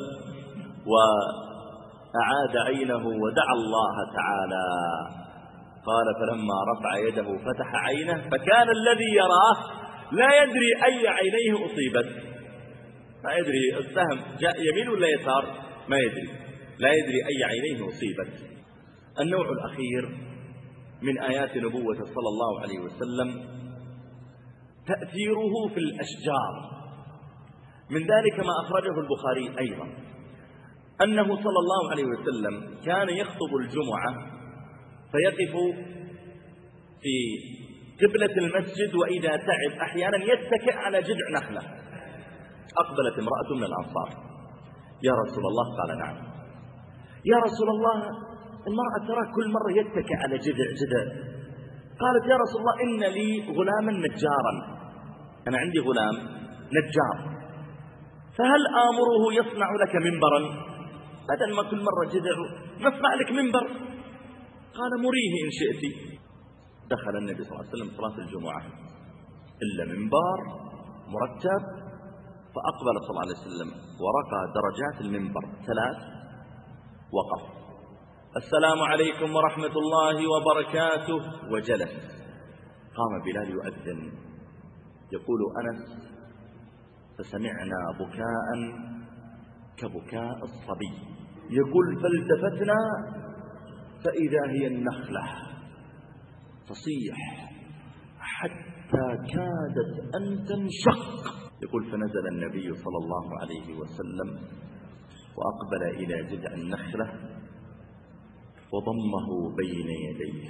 Speaker 1: وأعاد عينه ودعا الله تعالى. قال فلما رفع يده فتح عينه فكان الذي يراه لا يدري أي عينيه أصيبت، ما يدري السهم جاء يمين ولا يسار، ما يدري، لا يدري أي عينيه أصيبت. النوع الأخير من آيات نبوة صلى الله عليه وسلم تأثيره في الأشجار. من ذلك ما أخرجه البخاري أيضا أنه صلى الله عليه وسلم كان يخطب الجمعة فيقف في قبلة المسجد، وإذا تعب أحيانا يتكئ على جذع نخلة. أقبلت امرأة من الأنصار يا رسول الله. قال نعم. يا رسول الله المرأة ترى كل مرة يتكئ على جذع جذع. قالت يا رسول الله إن لي غلاما نجارا، أنا عندي غلام نجار، فهل آمره يصنع لك منبرا بدل ما كل مرة جذع نصنع لك منبر؟ قال مريه إن شئت. دخل النبي صلى الله عليه وسلم صلاة الجمعة إلا منبر مرتب، فأقبل صلى الله عليه وسلم ورقى درجات المنبر ثلاث، وقف السلام عليكم ورحمة الله وبركاته وجلس. قام بلال يؤذن. يقول أنس فسمعنا بكاء كبكاء الصبي. يقول فالتفتنا فإذا هي النخلة تصيح حتى كادت أن تنشق. يقول فنزل النبي صلى الله عليه وسلم وأقبل إلى جذع النخلة وضمه بين يديه.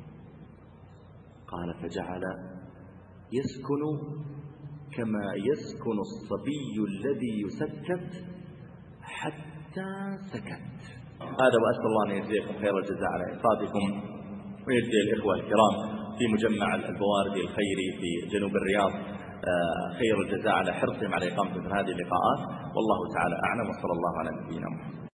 Speaker 1: قال فجعل يسكن كما يسكن الصبي الذي يسكت حتى سكت. هذا وأسأل الله أن يجزيكم خير الجزاء على إنفاقكم، ويجزي الإخوة الكرام في مجمع البواردي الخيري في جنوب الرياض خير الجزاء على حرصهم على إقامة مثل هذه اللقاءات. والله تعالى أعلم، وصلى الله على نبينا محمد.